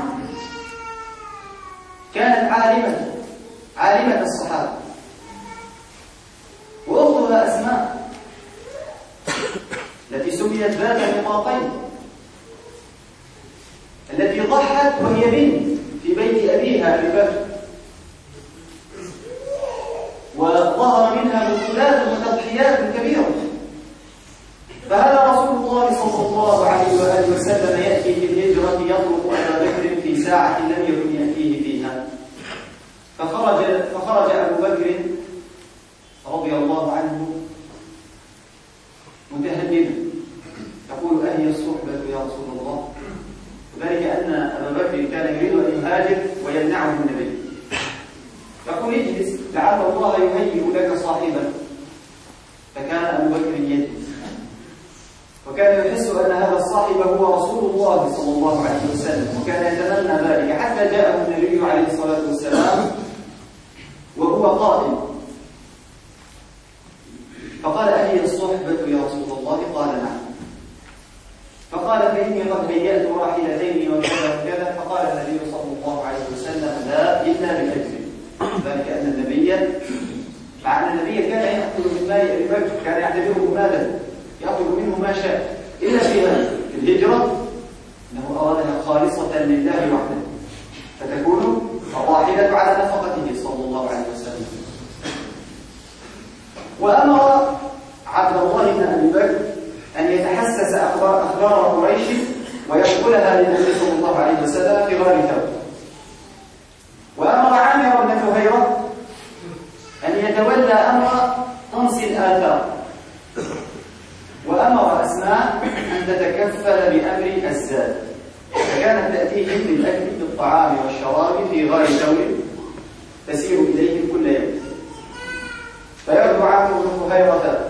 Speaker 2: كانت عالمة عالمة الصحابة. وأختها أسماء التي سميت ذات نطاقين، التي ضحت وهي بنت في بيت أبيها أبي بكر، وظهر منها بطولات وتضحيات كبيرة. فهذا رسول الله صلى الله عليه وآله وسلم يأتي في الهجرة يطلق أبا بكر في ساعة لم يكن يأتيه فيها، فخرج فخرج أبو بكر رضي الله عنه متهددا يقول: أهي الصحبة يا رسول الله؟ وذلك أن أبا بكر كان يريد أن يهاجر ويمنعه النبي، يقول: اجلس لعل الله يهيئ لك صاحبا. فكان أبو بكر يجلس، وكان يحس أن هذا الصاحب هو رسول الله صلى الله عليه وسلم، وكان يتمنى ذلك حتى جاءه النبي عليه الصلاة والسلام وهو قائم، فقال: أهي الصحبة يا رسول الله؟ قال: نعم. فقال: فإني قد هيأت راحلتين وكذا وكذا. فقال النبي صلى الله عليه وسلم: لا، إلا بأجر. ذلك أن النبي مع أن النبي كان يأكل من مال أبي بكر، كان يعتبره مالا يأخذ منه ما شاء، إلا في هذا في الهجرة أنه أرادها خالصة لله وحده، فتكون الراحلة على نفقته صلى الله عليه وسلم. وأمر عبد الله بن أبي بكر أن يتحسس أخبار أخبار قريش وينقلها للنبي صلى الله عليه وسلم في غار ثور. وأمر عامر بن فهيرة أن يتولى أمر طمس الآثار. وأمر أسماء أن تتكفل بأمر الزاد، فكانت تأتيهم للأكل بالطعام والشراب في غار ثور تسير إليهم كل يوم. فيغدو عامر بن فهيرة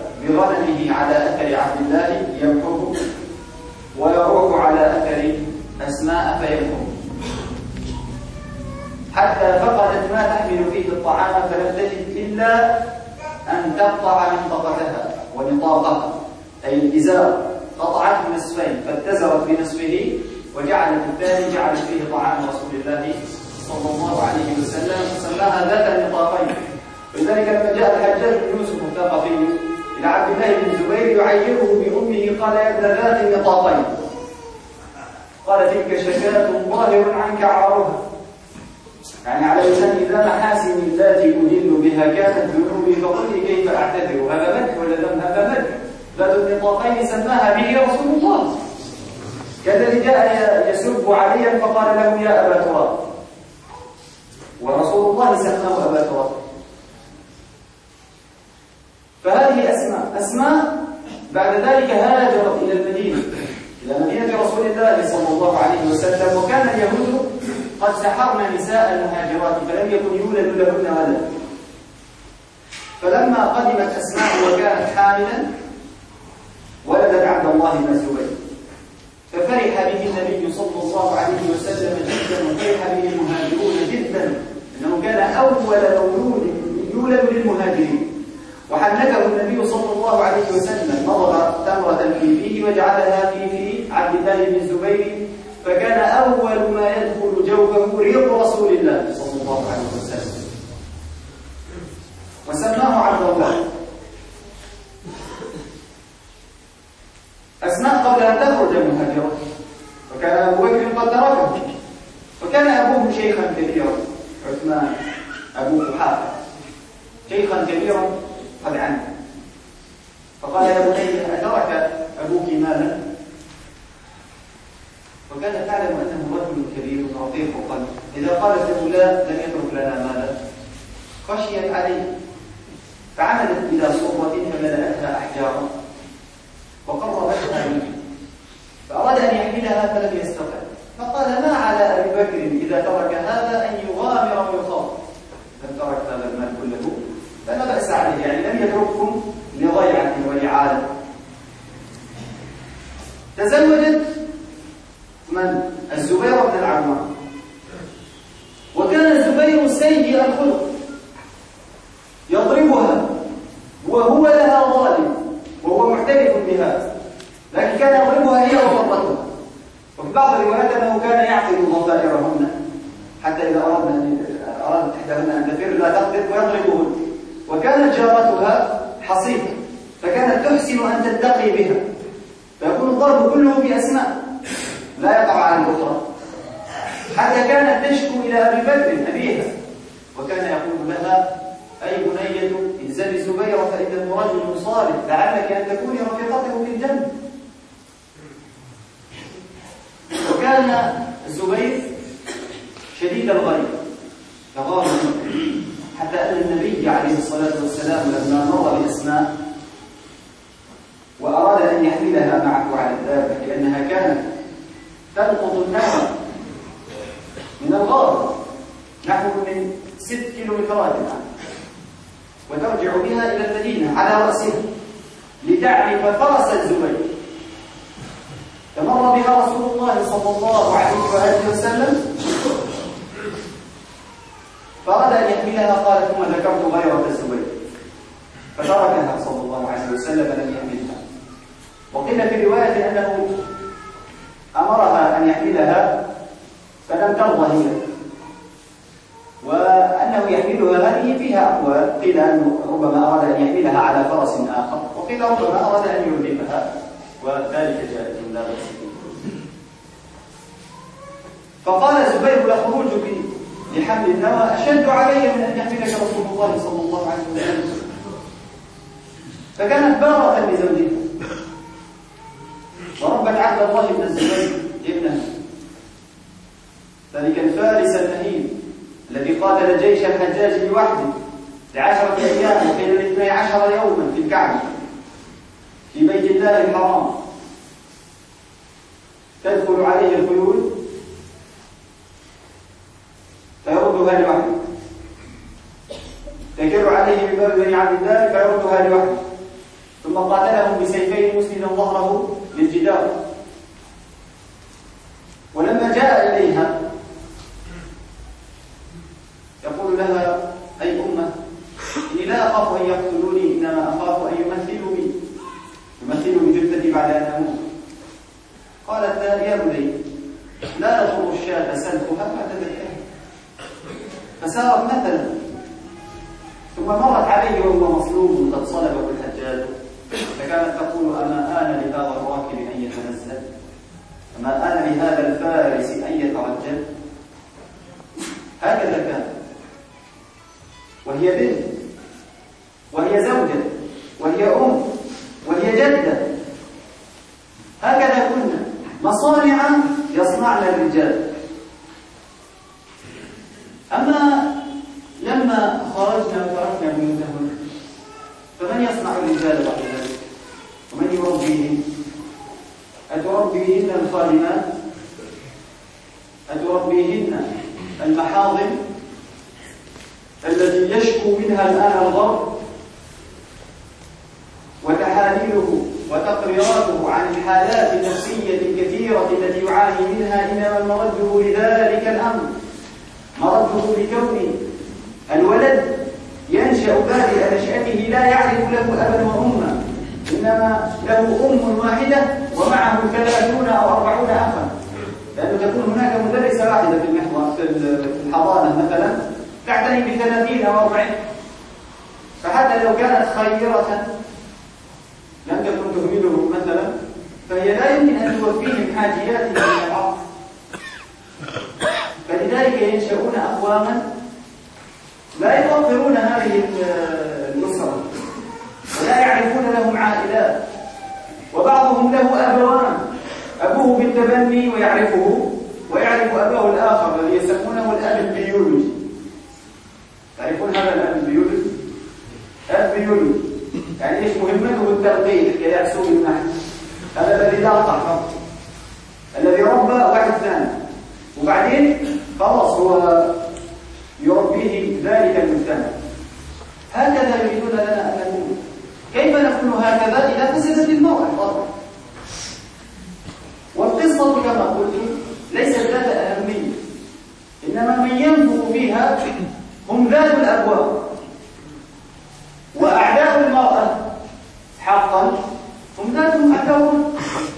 Speaker 2: إلا أن تقطع منطقتها ونطاقها، أي الإزار قطعته نصفين فاتزرت بنصفه وجعلت الثاني جعلت فيه طعام رسول الله صلى الله عليه وسلم، سماها ذات النطاقين. ولذلك لما جاء الحجاج بن يوسف الثقفي إلى عبد الله بن الزبير يعيره بأمه قال يا ابن ذات النطاقين، قال تلك شكاة ظاهر عنك عارها، يعني على لسان ذا محاسن التي أدل بها كانت ذنوبي فقل لي كيف أعتذر، هذا مدح ولا ذم؟ هذا مدح. ذات النطاقين سماها به رسول الله. كالذي جاء يسب عليا فقال له يا أبا تراب، ورسول الله سماه أبا تراب. فهذه أسماء أسماء بعد ذلك هاجرت إلى المدينة، إلى مدينة رسول الله صلى الله عليه وسلم، وكان اليهود قد سحرن نساء المهاجرات فلم يكن يولد لهن ولد. فلما قدمت أسماء وكانت حاملا ولدت عبد الله بن الزبير، ففرح به النبي صلى الله عليه وسلم جدا، وفرح به المهاجرون جدا، انه كان اول مولود يولد للمهاجرين. وحنكه النبي صلى الله عليه وسلم، مضغ تمرة في فيه وجعلها في في عبد الله بن الزبير، فكان اول ما يدخل جوفه ريق رسول الله صلى الله عليه وسلم، وسماه عبد الله. أسماء قبل أن تخرج مهاجرة، وكان أبو بكر قد تركه، وكان أبوه شيخا كبيرا، عثمان أبو قحافة شيخا كبيرا قد عنه، فقال يا بني أترك أبوك مالا؟ وكان تعلم أنه رجل كبير رقيق القلب، إذا قالت له لا لم يترك لنا مالا خشيت عليه، فعملت إلى صورة فملأتها أحجارا وقربتها منه، فأراد أن يحملها فلم يستطع، فقال ما على أبي بكر إذا ترك هذا أن يغامر ويخاف، لم ترك هذا المال كله فلا بأس عليه، يعني لم يترككم لضيعة ولعالم. تزوجت من؟ الزبير بن العوام، وكان الزبير سيء الخلق يضربها وهو لها ظالم وهو محترف بها، لكن كان يضربها هي وضربتها. وفي بعض الروايات انه كان يعقد ضفائرهن حتى اذا اردنا ارادت احداهن ان تفر لا تقدر ويضربهن. وكانت جارتها حصيفه فكانت تحسن ان تتقي بها، فيكون الضرب كله باسماء لا يقع على الاخرى، حتى كانت تشكو الى ابي بكر ابيها، وكان يقول لها أي بنية الزمي الزبير فإنه رجل صالح لعلك أن تكوني رفيقته في الجنة. وكان الزبير شديد الغيظ يغار حتى أن النبي عليه الصلاة والسلام لما مر بأسماء وأراد أن يحملها معه على الدابة لأنها كانت تلقط النار من الغار نحو من ست كيلومترات وترجع بها إلى المدينة على رأسها لتعرف فرس الزبير، فمر بها رسول الله صلى الله عليه وآله وسلم فأراد أن يحملها، قال ثم ذكرت غيرة الزبير فتركها صلى الله عليه وسلم لم يحملها. وقيل في رواية أنه أمرها أن يحملها فلم ترضى هي، وأنه يحملها هذه فيها أقوال، قيل أنه ربما أراد أن يحملها على فرس آخر، وقيل ربما أراد أن يردفها، وذلك جائز لا بأس به. فقال الزبير لخروجك لحمل النوى أشد علي من أن يحملك رسول الله صلى الله عليه وسلم. فكانت بارة لزوجها وربت عبد الله بن الزبير ابنه، ذلك الفارس المهين الذي قاتل جيش الحجاج لوحده لعشرة أيام وقيل لاثني عشر يوما في الكعبة في بيت الله الحرام، تدخل عليه الخيول فيردها لوحده، تجر عليه من باب بني عبد الله فيردها لوحده، ثم قاتلهم بسيفين مسندا ظهره للجدار. ولما جاء إليها يقول لها أي أمة إني لا سارق مثلا ثم مرت عليه وهو مصلوب قد صلبه الحجاج، فكانت تقول: أما آن لهذا الراكب أن يتنزل؟ أما آن لهذا الفارس أن يترجل؟ هكذا كان، وهي بنت وهي زوجة وهي أم وهي جدة، هكذا كنا مصانع يصنعن الرجال. أما لما خرجنا وتركنا بيوتهن فمن يصنع الرجال بعد ذلك؟ ومن يربيهم؟ أتربيهن الخادمات؟ أتربيهن المحاضن التي يشكو منها الآن الغرب وتحاليله وتقريراته عن الحالات النفسية الكثيرة التي يعاني منها؟ إنما مرده لذلك الأمر، مرده لكون الولد ينشأ بادئ نشأته لا يعرف له أبا وأما، إنما له أم واحدة ومعه ثلاثون أو أربعون أخا، لأنه تكون هناك مدرسة واحدة في المحور في الحضانة مثلا تعتني بثلاثين أو أربعين، فحتى لو كانت خيرة لم تكن تهملهم مثلا فهي لا يمكن أن توفيهم حاجياتهم من الأرض. فلذلك ينشأون أقواما لا يوفرون هذه الأسرة ولا يعرفون لهم عائلات، وبعضهم له أبوان، أبوه بالتبني ويعرفه ويعرف أباه الآخر الذي يسمونه الأب البيولوجي. تعرفون هذا الأب البيولوجي؟ الأب البيولوجي يعني إيش مهمته؟ التلقين كيحسب النحل، هذا الذي لقح الذي ربى واحد ثاني وبعدين خلاص هو يربيه ذلك المجتمع. هكذا يريدون لنا أن نكون. كيف نكون هكذا إذا فسدت المرأة طبعا؟ والقصة كما قلت ليست ذات أهمية، إنما من ينفق فيها هم ذات الأبواب، وأعداء المرأة حقا هم ذات الأبواب: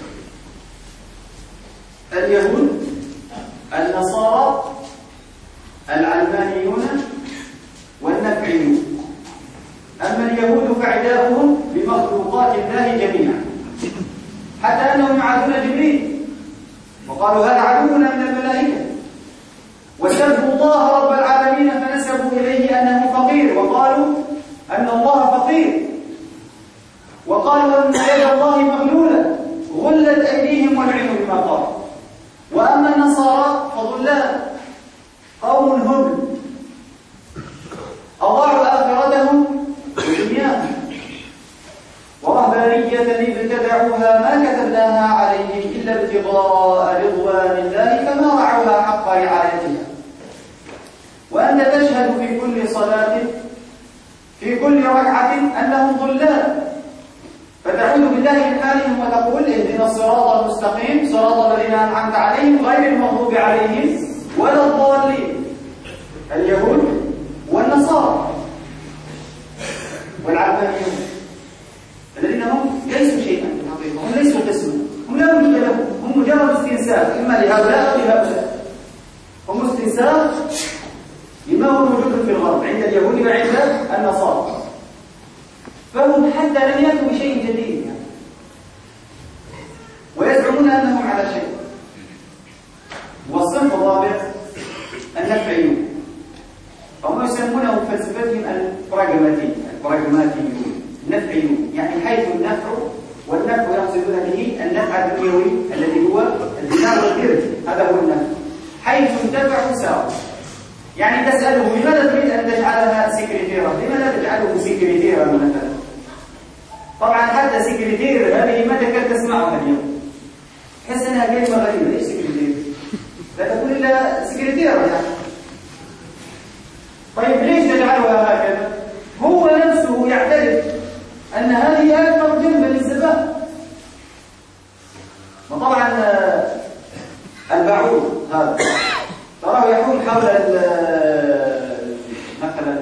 Speaker 2: اليهود، النصارى، العلمانيون، والنفعيون. أما اليهود فعداؤهم بمخلوقات الله جميعا، حتى أنهم يعادون جبريل وقالوا هذا عدونا من الملائكة، وسبوا الله رب العالمين فنسبوا إليه أنه فقير، وقالوا أن الله فقير، وقالوا أن يد الله مغلولة غلت أيديهم والعلم بما قالوا. وأما النصارى فضلال قوم هبل أضاعوا آخرتهم ودنياهم، ورهبانية ابتدعوها ما كتبناها عليهم إلا ابتغاء رضوان الله فما رعوها حق رعايتها. وأنت تشهد في كل صلاة في كل ركعة أنهم ضلال، فتعوذ بالله من حالهم وتقول: اهدنا الصراط المستقيم صراط الذين أنعمت عليهم غير المغضوب عليهم ولا الضالين. اليهود والنصارى والعلمانيون الذين هم ليسوا شيئا في الحقيقة، هم ليسوا قسما، هم لا وجود لهم، هم مجرد استنساخ إما لهؤلاء أو لهؤلاء، هم استنساخ لما هو موجود في الغرب عند اليهود وعند النصارى، فهم حتى لم يأتوا بشيء جديد يعني. ويزعمون أنهم على شيء. والصنف الرابع النفعيون، هم يسمونه فلسفتهم البراغماتيين البراغماتيون النفعيون، يعني حيث النفع، والنفع يقصدون به النفع الدنيوي الذي هو الدينار والدرهم، هذا هو النفع. حيث انتفع ساوى، يعني تسأله لماذا تريد أن تجعلها سكرتيرة؟ لماذا تجعله سكرتيرة مثلا؟ طبعا حتى سكرتير هذه ما تكاد تسمعها اليوم، تحس انها كلمة غريبة. ايش سكرتير؟ لا تقول الا سكرتيرة يعني. طيب ليش تجعلها هكذا؟ هو نفسه يعترف ان هذه اكبر جنبة للزبائن. وطبعا البعوض هذا تراه يحوم حول مثلا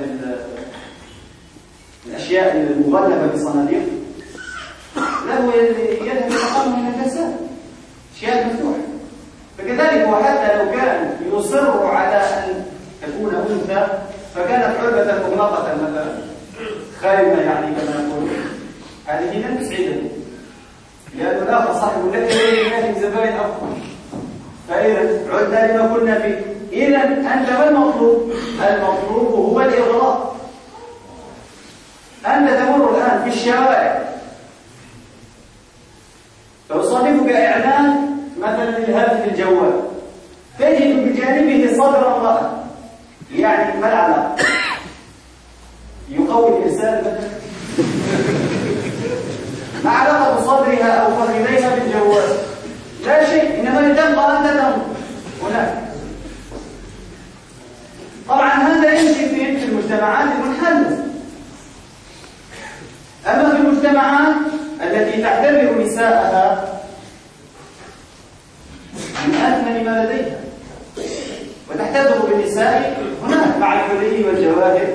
Speaker 2: الاشياء المغلفة بصناديق، له يذهب مقام من الفساد، اشياء مفتوحه. فكذلك هو حتى لو كان يصر على ان تكون انثى يسعده، لأنه الآخر صاحب لك يأتي زبائن أفضل. فإذا عدنا لما كنا فيه. إذا أنت ما المطلوب؟ المطلوب هو الإغراء. أنت تمر الآن في الشوارع فيصادفك إعلان مثلا للهاتف الجوال، تجد بجانبه صدر امرأة، يعني ما العلاقة؟ يقوي الإرسال مثلا؟ ما علاقة صدرها أو فخذيها بالجوال؟ لا شيء، إنما تبقى أنت تمر هناك. طبعا هذا يمشي في المجتمعات المنحلة. أما في المجتمعات التي تعتبر نساءها من أثمن ما لديها وتحتفظ بالنساء هناك مع الحلي والجواهر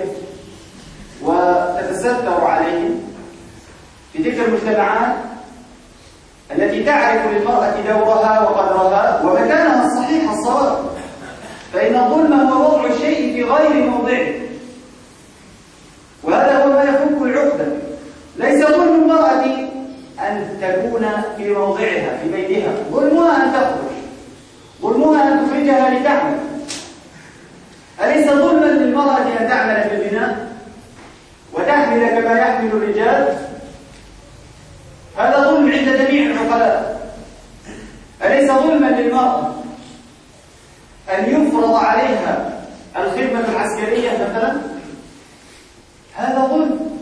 Speaker 2: وتتستر عليهم، في تلك المجتمعات التي تعرف للمرأة دورها وقدرها ومكانها الصحيح الصواب، فإن الظلم هو وضع الشيء في غير موضعه، وهذا هو ما يفك العقدة. ليس ظلم المرأة أن تكون في موضعها في بيتها، ظلمها أن تخرج، ظلمها أن تخرجها لتعمل. أليس ظلما للمرأة أن تعمل في البناء وتحمل كما يحمل الرجال؟ هذا ظلم عند جميع العقلاء. أليس ظلما للمرأة أن يفرض عليها الخدمة العسكرية مثلا؟ هذا ظلم.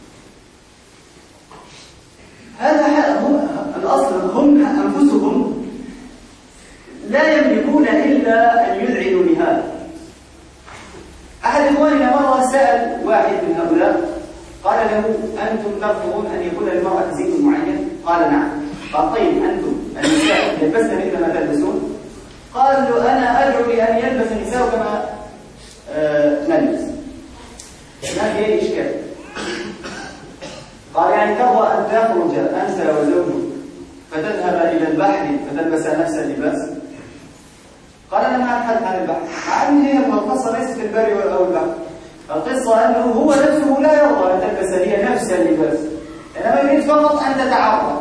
Speaker 2: هذا هم الأصل، هم أنفسهم لا يملكون إلا أن يذعنوا لهذا. أحد إخواننا مرة سأل واحد من هؤلاء قال له: أنتم ترفضون أن يكون للمرأة زي معين؟ قال: نعم. قال: طيب أنتم النساء يلبسن مثل ما تلبسون؟ قال له: أنا أدعو لأن يلبس النساء كما آه نلبس، ما في أي إشكال. قال: يعني ترضى أن تخرج أنت وزوجك فتذهب إلى البحر فتلبس نفس اللباس؟ قال: أنا ما أبحث عن البحر، مع أن هي القصة ليست في البر أو البحر، القصة أنه هو نفسه لا يرضى أن تلبس هي نفس اللباس، إنما يريد فقط أن تتعرض،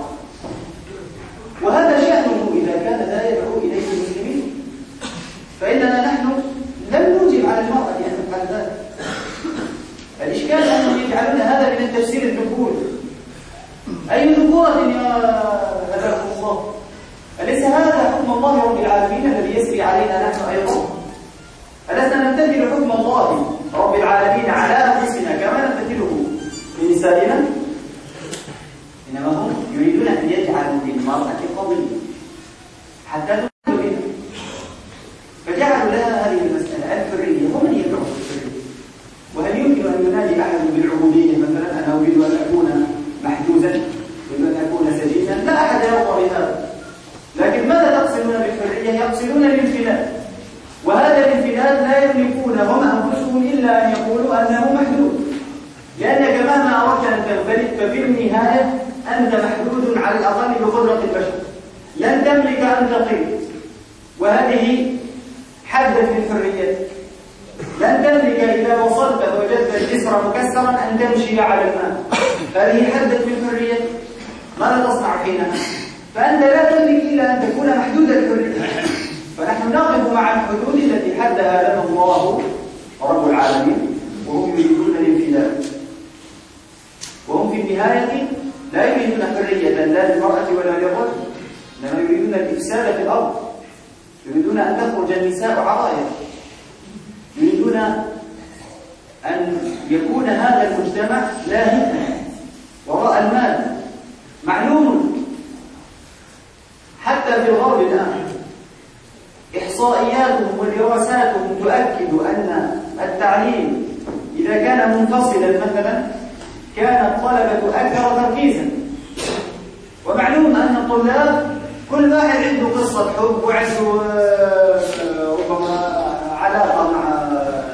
Speaker 2: وهذا شأنه إذا كان لا يدعو إليه المسلمين. فإننا نحن لم نوجب على المرأة أن تفعل ذلك. الإشكال أنهم يجعلون هذا من التفسير الذكوري. أي ذكورة يا هداكم الله؟ أليس هذا حكم الله رب العالمين الذي يسري علينا نحن أيضا؟ ألسنا نمتثل حكم الله رب العالمين على أنفسنا كما نمتثله لنسائنا؟ إنما هم يريدون أن يجعلوا للمرأة قضية حتى تدخل بها، فجعلوا لها هذه المسألة الحرية. ومن يدعو الحرية؟ وهل يمكن أن ينادي أحد بالعبودية مثلا؟ أنا أريد أن أكون محجوزا، أريد أن أكون سجينا؟ لا أحد يرضى بهذا. لكن ماذا تقصدون بالحرية؟ يقصدون الانفلات، وهذا الانفلات لا يملكون هم أنفسهم إلا أن يقولوا أنه محدود، لأنك مهما أردت أن تنفلت ففي النهاية أنت محدود على الأقل بقدرة البشر، لن تملك أن تطير، وهذه حدث للحرية. لن تملك إذا وصلت وجدت الجسر مكسرا أن تمشي على الماء، هذه حدث للحرية. ماذا تصنع حينها؟ فأنت لا تملك إلا أن تكون محدود الحرية. فنحن نقف مع الحدود التي حدها لنا الله رب العالمين، وهم يريدون الانفلات، وهم في النهاية لا يريدون حرية لا للمرأة ولا للرجل، إنما يريدون الإفساد في الأرض، يريدون أن تخرج النساء عرايا، يريدون أن يكون هذا المجتمع لاهيا وراء المال. معلوم حتى في الغرب الآن إحصائياتهم ودراساتهم تؤكد أن التعليم إذا كان منفصلا مثلا كان الطلبة أكثر تركيزا. ومعلوم أن الطلاب كل واحد عنده قصة حب وعنده ربما علاقة مع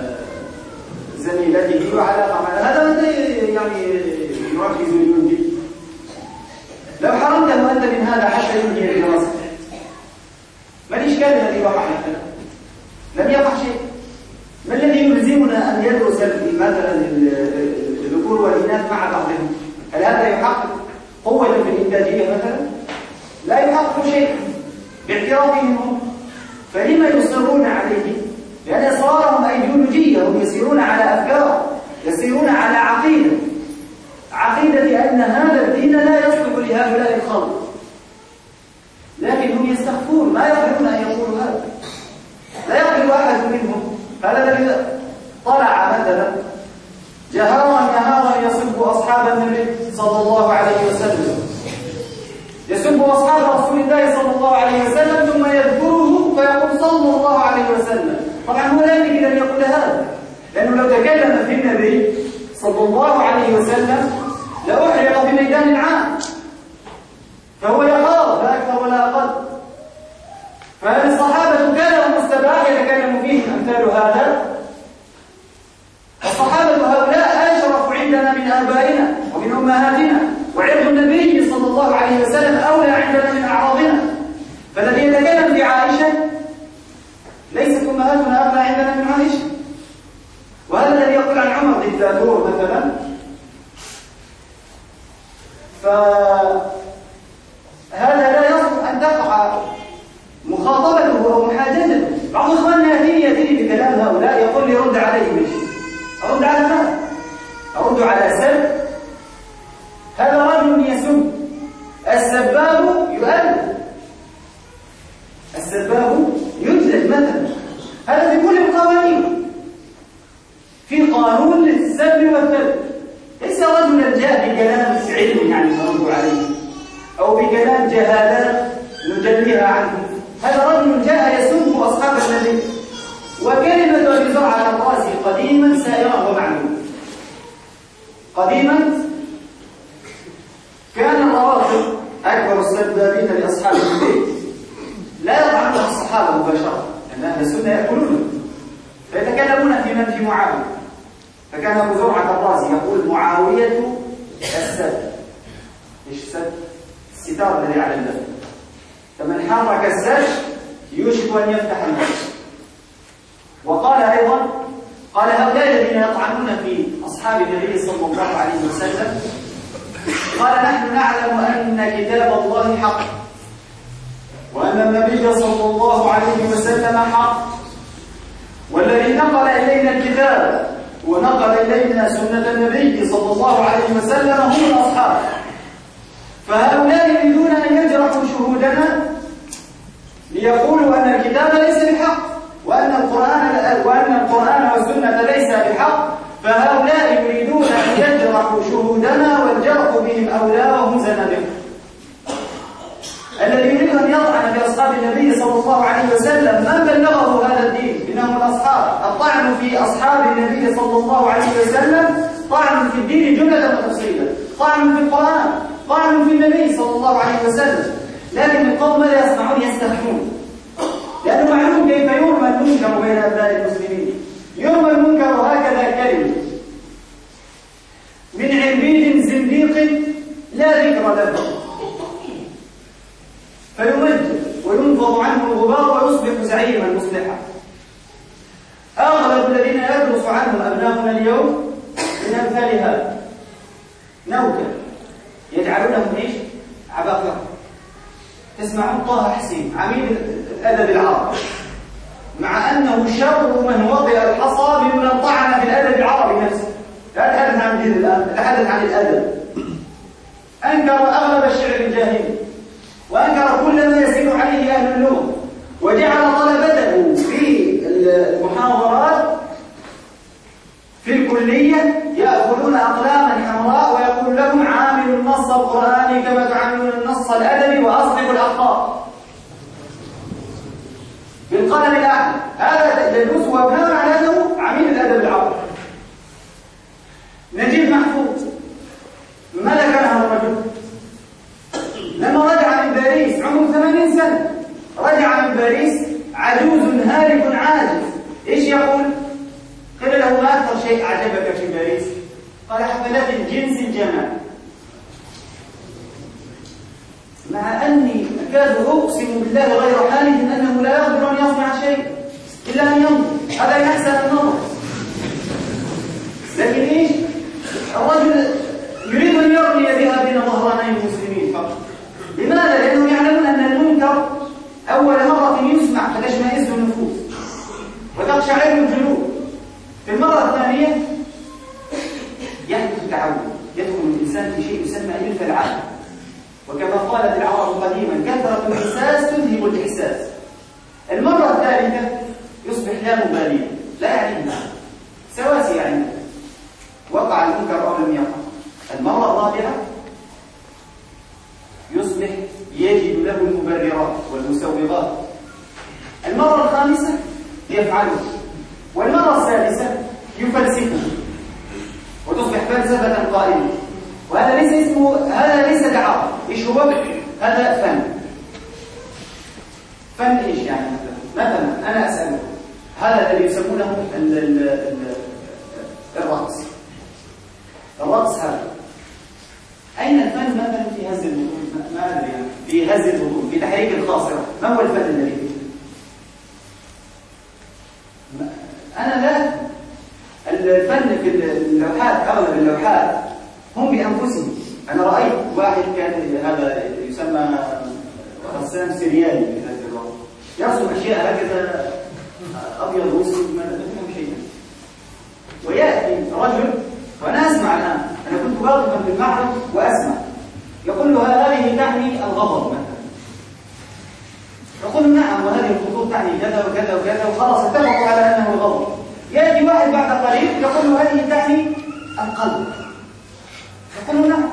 Speaker 2: زميلته وعلاقة مع هذا يعني يركز وينجي. لو حرمته أنت من هذا حتى ينهي الدراسة، ما الإشكال الذي وقع مثلا؟ لم يقع شيء. ما الذي يلزمنا أن يدرس مثلا الذكور والإناث مع بعضهم؟ هل هذا يحقق قوة في الإنتاجية مثلا لا يحقق شيئا باعترافهم هم، فلما يصرون عليه؟ لأن إصرارهم أيديولوجية، هم يسيرون على أفكار، يسيرون على عقيدة عقيدة أن هذا الدين لا يصلح لهؤلاء الخلق، لكن هم يستخفون، ما يقدرون أن يقولوا هذا. لا يقدر أحد منهم. هذا الذي طلع مثلا جهارا نهارا يسب أصحاب النبي صلى الله عليه وسلم، يسب أصحاب رسول الله صلى الله عليه وسلم ثم يذكره فيقول صلى الله عليه وسلم. طبعا هو لا يمكن أن يقول هذا، لأنه لو تكلم في النبي صلى الله عليه وسلم لأحرق في ميدان العام، فهو يخاف لا أكثر ولا أقل. فهل الصحابة كانوا مستباح يتكلم فيهم أمثال هذا؟ الصحابة هؤلاء أشرف عندنا من آبائنا ومن أمهاتنا، وعرض النبي صلى الله عليه وسلم أولى عندنا من أعراضنا. فالذي يتكلم في عائشة ليست أمهاتنا أغلى عندنا من عائشة، وهذا الذي يقول عن عمر دكتاتور مثلا. فهذا لا يصلح أن تقع مخاطبته أو محاججته. بعض إخواننا يأتيني يأتيني بكلام هؤلاء يقول لي رد عليه مش أرد على ماذا؟ أرد على سب. هذا رجل يسب، السباب يؤلم، السباب يجلد مثلا. هذا في كل القوانين، في قانون للسب والثب. ليس رجلا جاء بكلام علم يعني نرد عليه أو بكلام جهالات نجليها عنه. هذا رجل جاء يسب أصحاب النبي، وكلمة أبي زرعة الرازي قديما سائرة ومعلومة. قديما كان الروافض أكبر السبابين لأصحاب النبي لا يطعنون الصحابة مباشرة، لأن أهل السنة يأكلون فيتكلمون في من في معاوية. فكان أبو زرعة الرازي يقول معاوية السب. إيش السب؟ الستار الذي على الباب، فمن حرك السب يوشك أن يفتح الباب. وقال أيضا، قال هؤلاء الذين يطعنون في أصحاب النبي صلى الله عليه وسلم، قال نحن نعلم أن كتاب الله حق، وأن النبي صلى الله عليه وسلم حق، والذي نقل إلينا الكتاب ونقل إلينا سنة النبي صلى الله عليه وسلم هم الأصحاب. فهؤلاء يريدون أن يجرحوا شهودنا ليقولوا أن الكتاب ليس بحق، وأن القرآن وأن القرآن والسنة ليس بحق. فهؤلاء يريدون أن يجرحوا شهودنا والجرح بهم أولى وهم زنادقة. الذي يريد أن يطعن في أصحاب النبي صلى الله عليه وسلم من بلغه هذا الدين إنهم الأصحاب. الطعن في أصحاب النبي صلى الله عليه وسلم طعن في الدين جملة وتفصيلا، طعن في القرآن، طعن في النبي صلى الله عليه وسلم. لكن القوم لا يسمعون، يستحمون، لأنه معلوم كيف يرمى المنكر بين أبناء المسلمين. يرمى المنكر هكذا كلمة من عربيد زنديق لا ذكر له، فيمجد وينفض عنه الغبار ويصبح زعيما مصلحا. أغلب الذين يدرس عنهم أبناؤنا اليوم من أمثال هذا نوكا، يجعلونهم إيش؟ عباقرة. تسمعون طه حسين عميد الأدب العربي، مع أنه شر من وضع الحصى ممن طعن في الأدب العربي نفسه. لا أتحدث عن الدين الآن، أتحدث عن الأدب. أنكر أغلب الشعر الجاهلي، وأنكر كل ما يسير عليه أهل اللغة، وجعل طلبته في المحاضرات في الكلية يأخذون أقلاما حمراء ويقول لهم عاملوا النص القرآني كما تعاملون النص الأدبي وأصلحوا الأخطاء بالقلم الأحمر. هذا يجوز وبناء على أنه عميد الأدب العربي. نجيب محفوظ ماذا كان هذا الرجل؟ لما رجع من باريس عمره ثمانين سنة، رجع من باريس عجوز هالك عاجز. ايش يقول؟ قيل له ما أكثر شيء أعجبك في باريس؟ قال حفلات الجنس الجمال. مع أني أكاد أقسم بالله غير حالف أنه لا يقدر أن يصنع شيء إلا أن ينظر، هذا يحسن النظر. لكن إيش؟ الرجل يريد أن يرمي بها بين ظهراني المسلمين فقط. وكما قالت العرب قديما كثرة الإحساس تذهب الإحساس. المرة الثالثة يصبح لا مباليا، لا يعني سواسي يعني وقع المنكر أو لم يقع. المرة الرابعة يصبح يجد له المبررات والمسوغات. المرة الخامسة يفعله، والمرة السادسة يفلسفه وتصبح فلسفة قائمة. وهذا ليس اسمه، هذا ليس دعاء. ايش هو؟ هذا فن. فن ايش يعني؟ مثلا مثلا انا اسالك، هذا الذي يسمونه ال ال ال الرقص. الرقص هذا اين الفن مثلا في هز البطون؟ ما ادري يعني في هز البطون، في تحريك الخاصره. ما هو الفن الذي فيه؟ انا لا الفن في اللوحات، اغلب اللوحات هم بانفسهم. انا رايت واحد كان هذا يسمى رسام سريالي في ذاك الوقت يرسم اشياء هكذا ابيض واسود ما تفهم شيئا، وياتي رجل وانا اسمع الان، انا كنت واقفا في المعرض واسمع، يقول له هذه تعني الغضب مثلا، يقول نعم وهذه الخطوط تعني كذا وكذا وكذا، وخلاص اتفقوا على انه الغضب. ياتي واحد بعد قليل يقول له هذه تعني القلب، يقول نعم.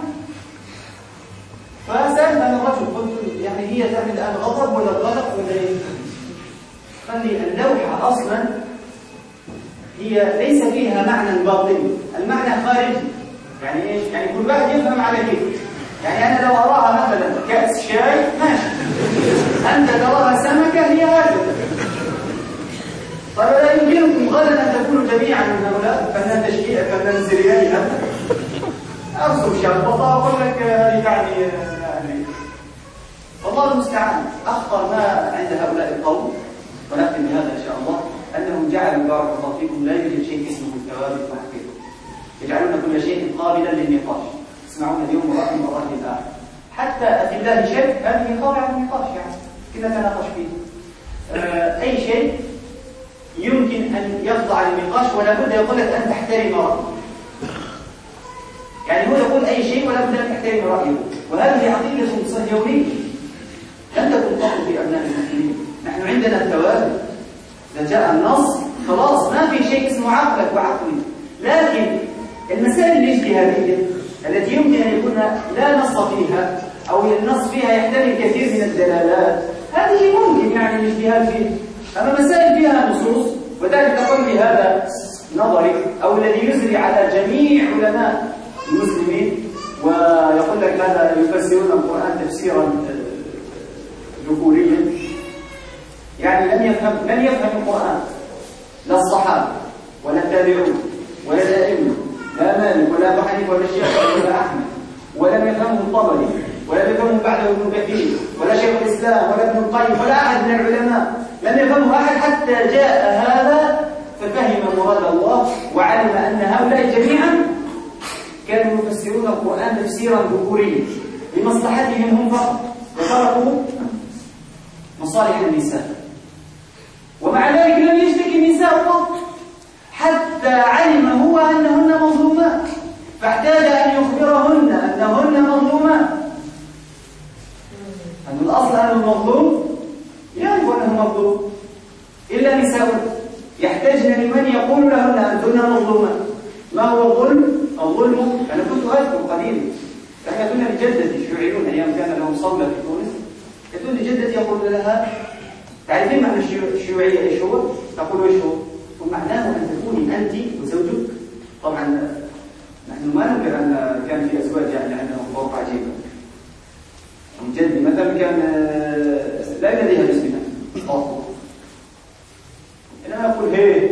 Speaker 2: فسألت أنا الرجل قلت يعني هي تعني الآن غضب ولا قلق ولا ايه؟ قال لي اللوحة أصلا هي ليس فيها معنى باطني، المعنى خارجي. يعني ايش؟ يعني كل واحد يفهم على كيف. يعني أنا لو أراها مثلا كأس شاي ماشي، أنت تراها سمكة هي هكذا. طيب لا يمكنكم غدا أن تكونوا جميعا من هؤلاء فنان تشكيع فنان سريالي هذا أرسم شربطة أقول لك هذه تعني يعني والله المستعان. أخطر ما عند هؤلاء القوم، ونختم بهذا إن شاء الله، أنهم جعلوا بارك الله فيكم لا يوجد شيء اسمه الثوابت وحقيقة، يجعلون كل شيء قابلا للنقاش. تسمعون اليوم رأي مرات الآخر، حتى في الله شك هذه خاضعة للنقاش، يعني كذا تناقش فيه. آه أي شيء يمكن أن يخضع للنقاش ولا بد يقول لك أن تحترم رأيه. يعني هو يقول أي شيء ولا بد أن تحترم رأيه، وهذه عقيدة صهيونية لن تكون فقط في أبناء المسلمين. نحن عندنا الثوابت، إذا جاء النص خلاص ما في شيء اسمه عقلك وعقلي. لكن المسائل الاجتهادية التي يمكن أن يكون لا نص فيها أو النص فيها يحتمل كثير من الدلالات، هذه ممكن يعني الاجتهاد فيها. أما مسائل فيها نصوص وذلك تقول لي هذا نظري أو الذي يجري على جميع علماء المسلمين ويقول لك هذا يفسرون القرآن تفسيرا ذكوريا، يعني لم يفهم لم يفهم القرآن لا الصحابة ولا التابعون ولا الأئمة، لا مالك ولا أبو حنيفة ولا الشافعي ولا أحمد، ولم يفهمه الطبري ولم يفهمه بعده ابن كثير ولا شيخ الإسلام ولا ابن القيم ولا أحد من العلماء، لم يفهمه أحد حتى جاء هذا ففهم مراد الله وعلم أن هؤلاء جميعا كانوا يفسرون القرآن تفسيرا ذكوريا لمصلحتهم هم فقط، وتركوا مصالح النساء. ومع ذلك لم يشتكي النساء فقط، حتى علم هو أنهن مظلومات فاحتاج أن يخبرهن أنهن مظلومات. أن الأصل أن المظلوم يعرف أنه مظلوم، إلا نساء يحتاجن لمن يقول لهن أنتن مظلومات. ما هو الظلم؟ الظلم أنا كنت أذكر قديما لما كنا لجدتي الشيوعيون أيام كان لهم صولة في تونس، يقول لجدتي يقول لها تعرفين معنى الشيوعية إيش هو؟ تقول إيش هو؟ ومعناه أن تكوني أنت وزوجك. طبعا نحن ما ننكر أن كان في أزواج يعني عندهم ظروف عجيبة. جدي مثلا كان لا لديها مسلمة أصلا، إنما أقول هي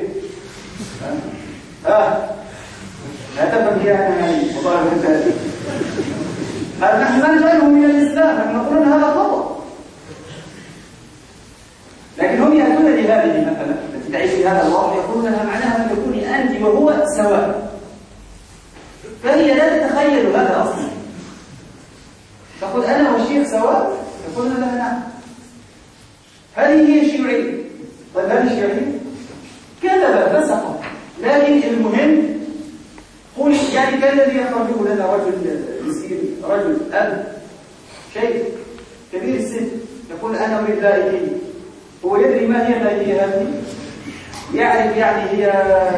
Speaker 2: ها لا تفهم فيها أنا يعني وطالب الثالث. هذا نحن لا نجعله من الإسلام، نحن نقول أن هذا خطأ. لكن هم يأتون لهذه مثلا التي تعيش في هذا الوضع يقولون لها معناها أن تكوني أنت وهو سواء، فهي لا تتخيل هذا أصلا. تقول أنا والشيخ سواء، يقولون لها نعم. هذه هي الشيوعية. طيب هذه الشيوعية كذب فسق، لكن المهم قولي يعني كان الذي يخرجه لنا رجل مسكين، رجل أب شيخ كبير السن يقول أنا أريد لائكية، هو يدري ما هي اللائكية هذه؟ يعرف يعني هي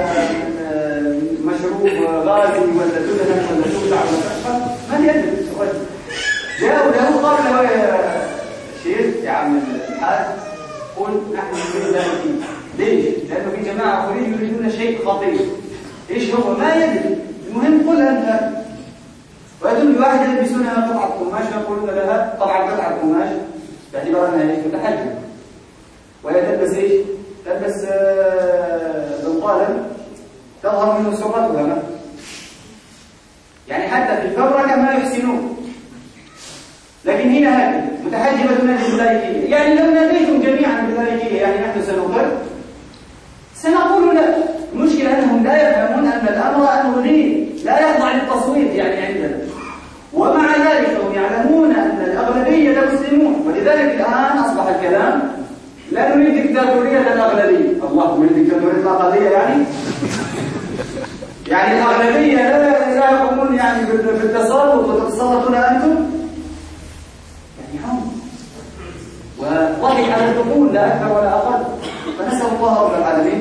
Speaker 2: مشروب غازي ولا تدهن ولا تولع ولا تحفظ؟ ما يدري الرجل. جاءوا له قال له يا شيخ يا عم الحاج قل نحن نريد لائكية. ليش؟ لأنه في جماعة خريج يريدون شيء خطير. إيش هو؟ ما يدري. المهم قل أنت. ويتم لواحد يلبسونها قطعة قماش يقولون لها طبعا قطعة قماش باعتبار أنها هي تتحجب. وهي تلبس إيش؟ تلبس بنطالا تظهر منه سرتها. يعني حتى في الفبركة ما يحسنون. لكن هي هكذا متحجبة تنادي باللائكية. يعني لو ناديتم جميعا باللائكية يعني نحن سنقر سنقول لا. المشكلة أنهم لا يفهمون أن الأمر أمر دين لا يخضع للتصويت يعني عندنا. ومع ذلك هم يعلمون أن الأغلبية مسلمون، ولذلك الآن أصبح الكلام لا نريد ديكتاتورية الأغلبية. الله من ديكتاتورية الأقلية يعني يعني الأغلبية لا لا يقومون يعني بالتسلط وتتسلطون أنتم يعني هم وضحك على الدخول لا أكثر ولا أقل. فنسأل الله رب العالمين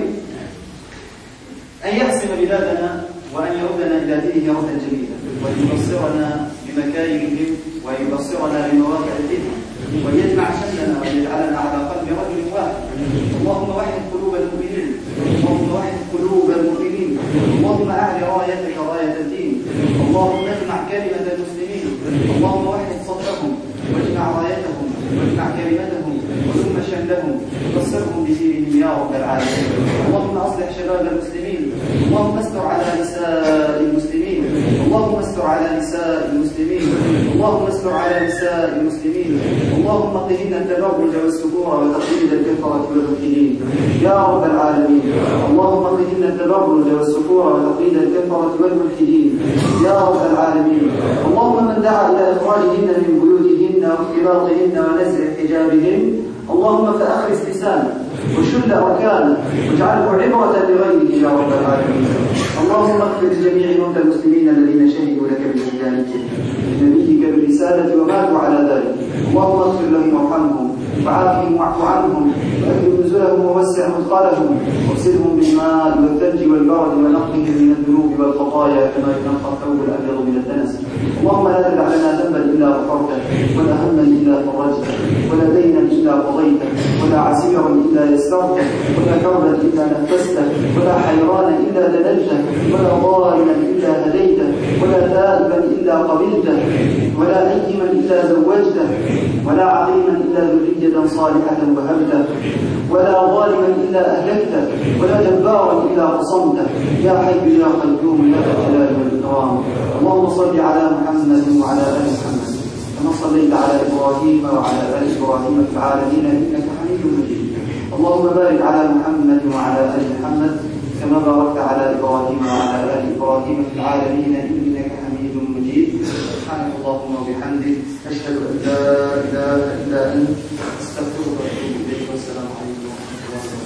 Speaker 2: أن يقسم بلادنا وأن يردنا إلى دينه ردا جميلا، وأن يبصرنا بمكارمهم وأن يبصرنا بمواقع الدين، وأن يجمع شملنا وأن يجعلنا على قلب رجل واحد. اللهم وحد قلوب المؤمنين، اللهم وحد قلوب المؤمنين، اللهم أعل رايتك راية الدين، اللهم اجمع كلمة المسلمين، اللهم وحد صدرهم واجمع رايتهم واجمع كلمتهم وثم شملهم وبصرهم بدينهم يا رب العالمين. اللهم أصلح شباب المسلمين، اللهم استر على نساء المسلمين، اللهم استر على نساء المسلمين، اللهم استر على نساء المسلمين، اللهم قهنا التبرج والسفور وتقليد الكفرة والملحدين يا رب العالمين. اللهم قهنا التبرج والسفور وتقليد الكفرة والملحدين يا رب العالمين. اللهم من دعا إلى إخراجهن من بيوتهن واختلاطهن ونزع حجابهن اللهم فأخرس لسانه وشل أركانه واجعله عبرة لغيره يا رب العالمين. اللهم اغفر لجميع موتى المسلمين الذين شهدوا لك بالوحدانية لنبيك بالرسالة وماتوا على ذلك. اللهم اغفر لهم وارحمهم وعافهم واعف عنهم واكرم نزلهم ووسع مدخلهم واغسلهم بالماء والثلج والبرد ونقهم من الذنوب والخطايا كما ينقى الثوب الابيض من الدنس. اللهم لا تدع لنا ذنبا الا غفرته ولا هما الا فرجته ولا دينا الا قضيته ولا عسيرا الا يسرته ولا كربا الا نفسته ولا حيرانا الا دللته ولا ضالا الا هديته ولا تائبا الا قبلته ولا ايما الا زوجته ولا عقيما الا ذرية صالحة وهبته ولا ظالما الا اهلكته ولا جبارا الا قصمته يا حي يا قيوم يا ذا الجلال والاكرام. اللهم صل على محمد وعلى ال محمد كما صليت على ابراهيم وعلى ال ابراهيم في العالمين انك حميد مجيد. اللهم بارك على محمد وعلى ال محمد كما باركت على ابراهيم وعلى ال ابراهيم في العالمين انك حميد مجيد. سبحانك اللهم وبحمدك اشهد ان لا اله الا انت استغفرك واتوب اليك والسلام عليكم ورحمه الله وبركاته.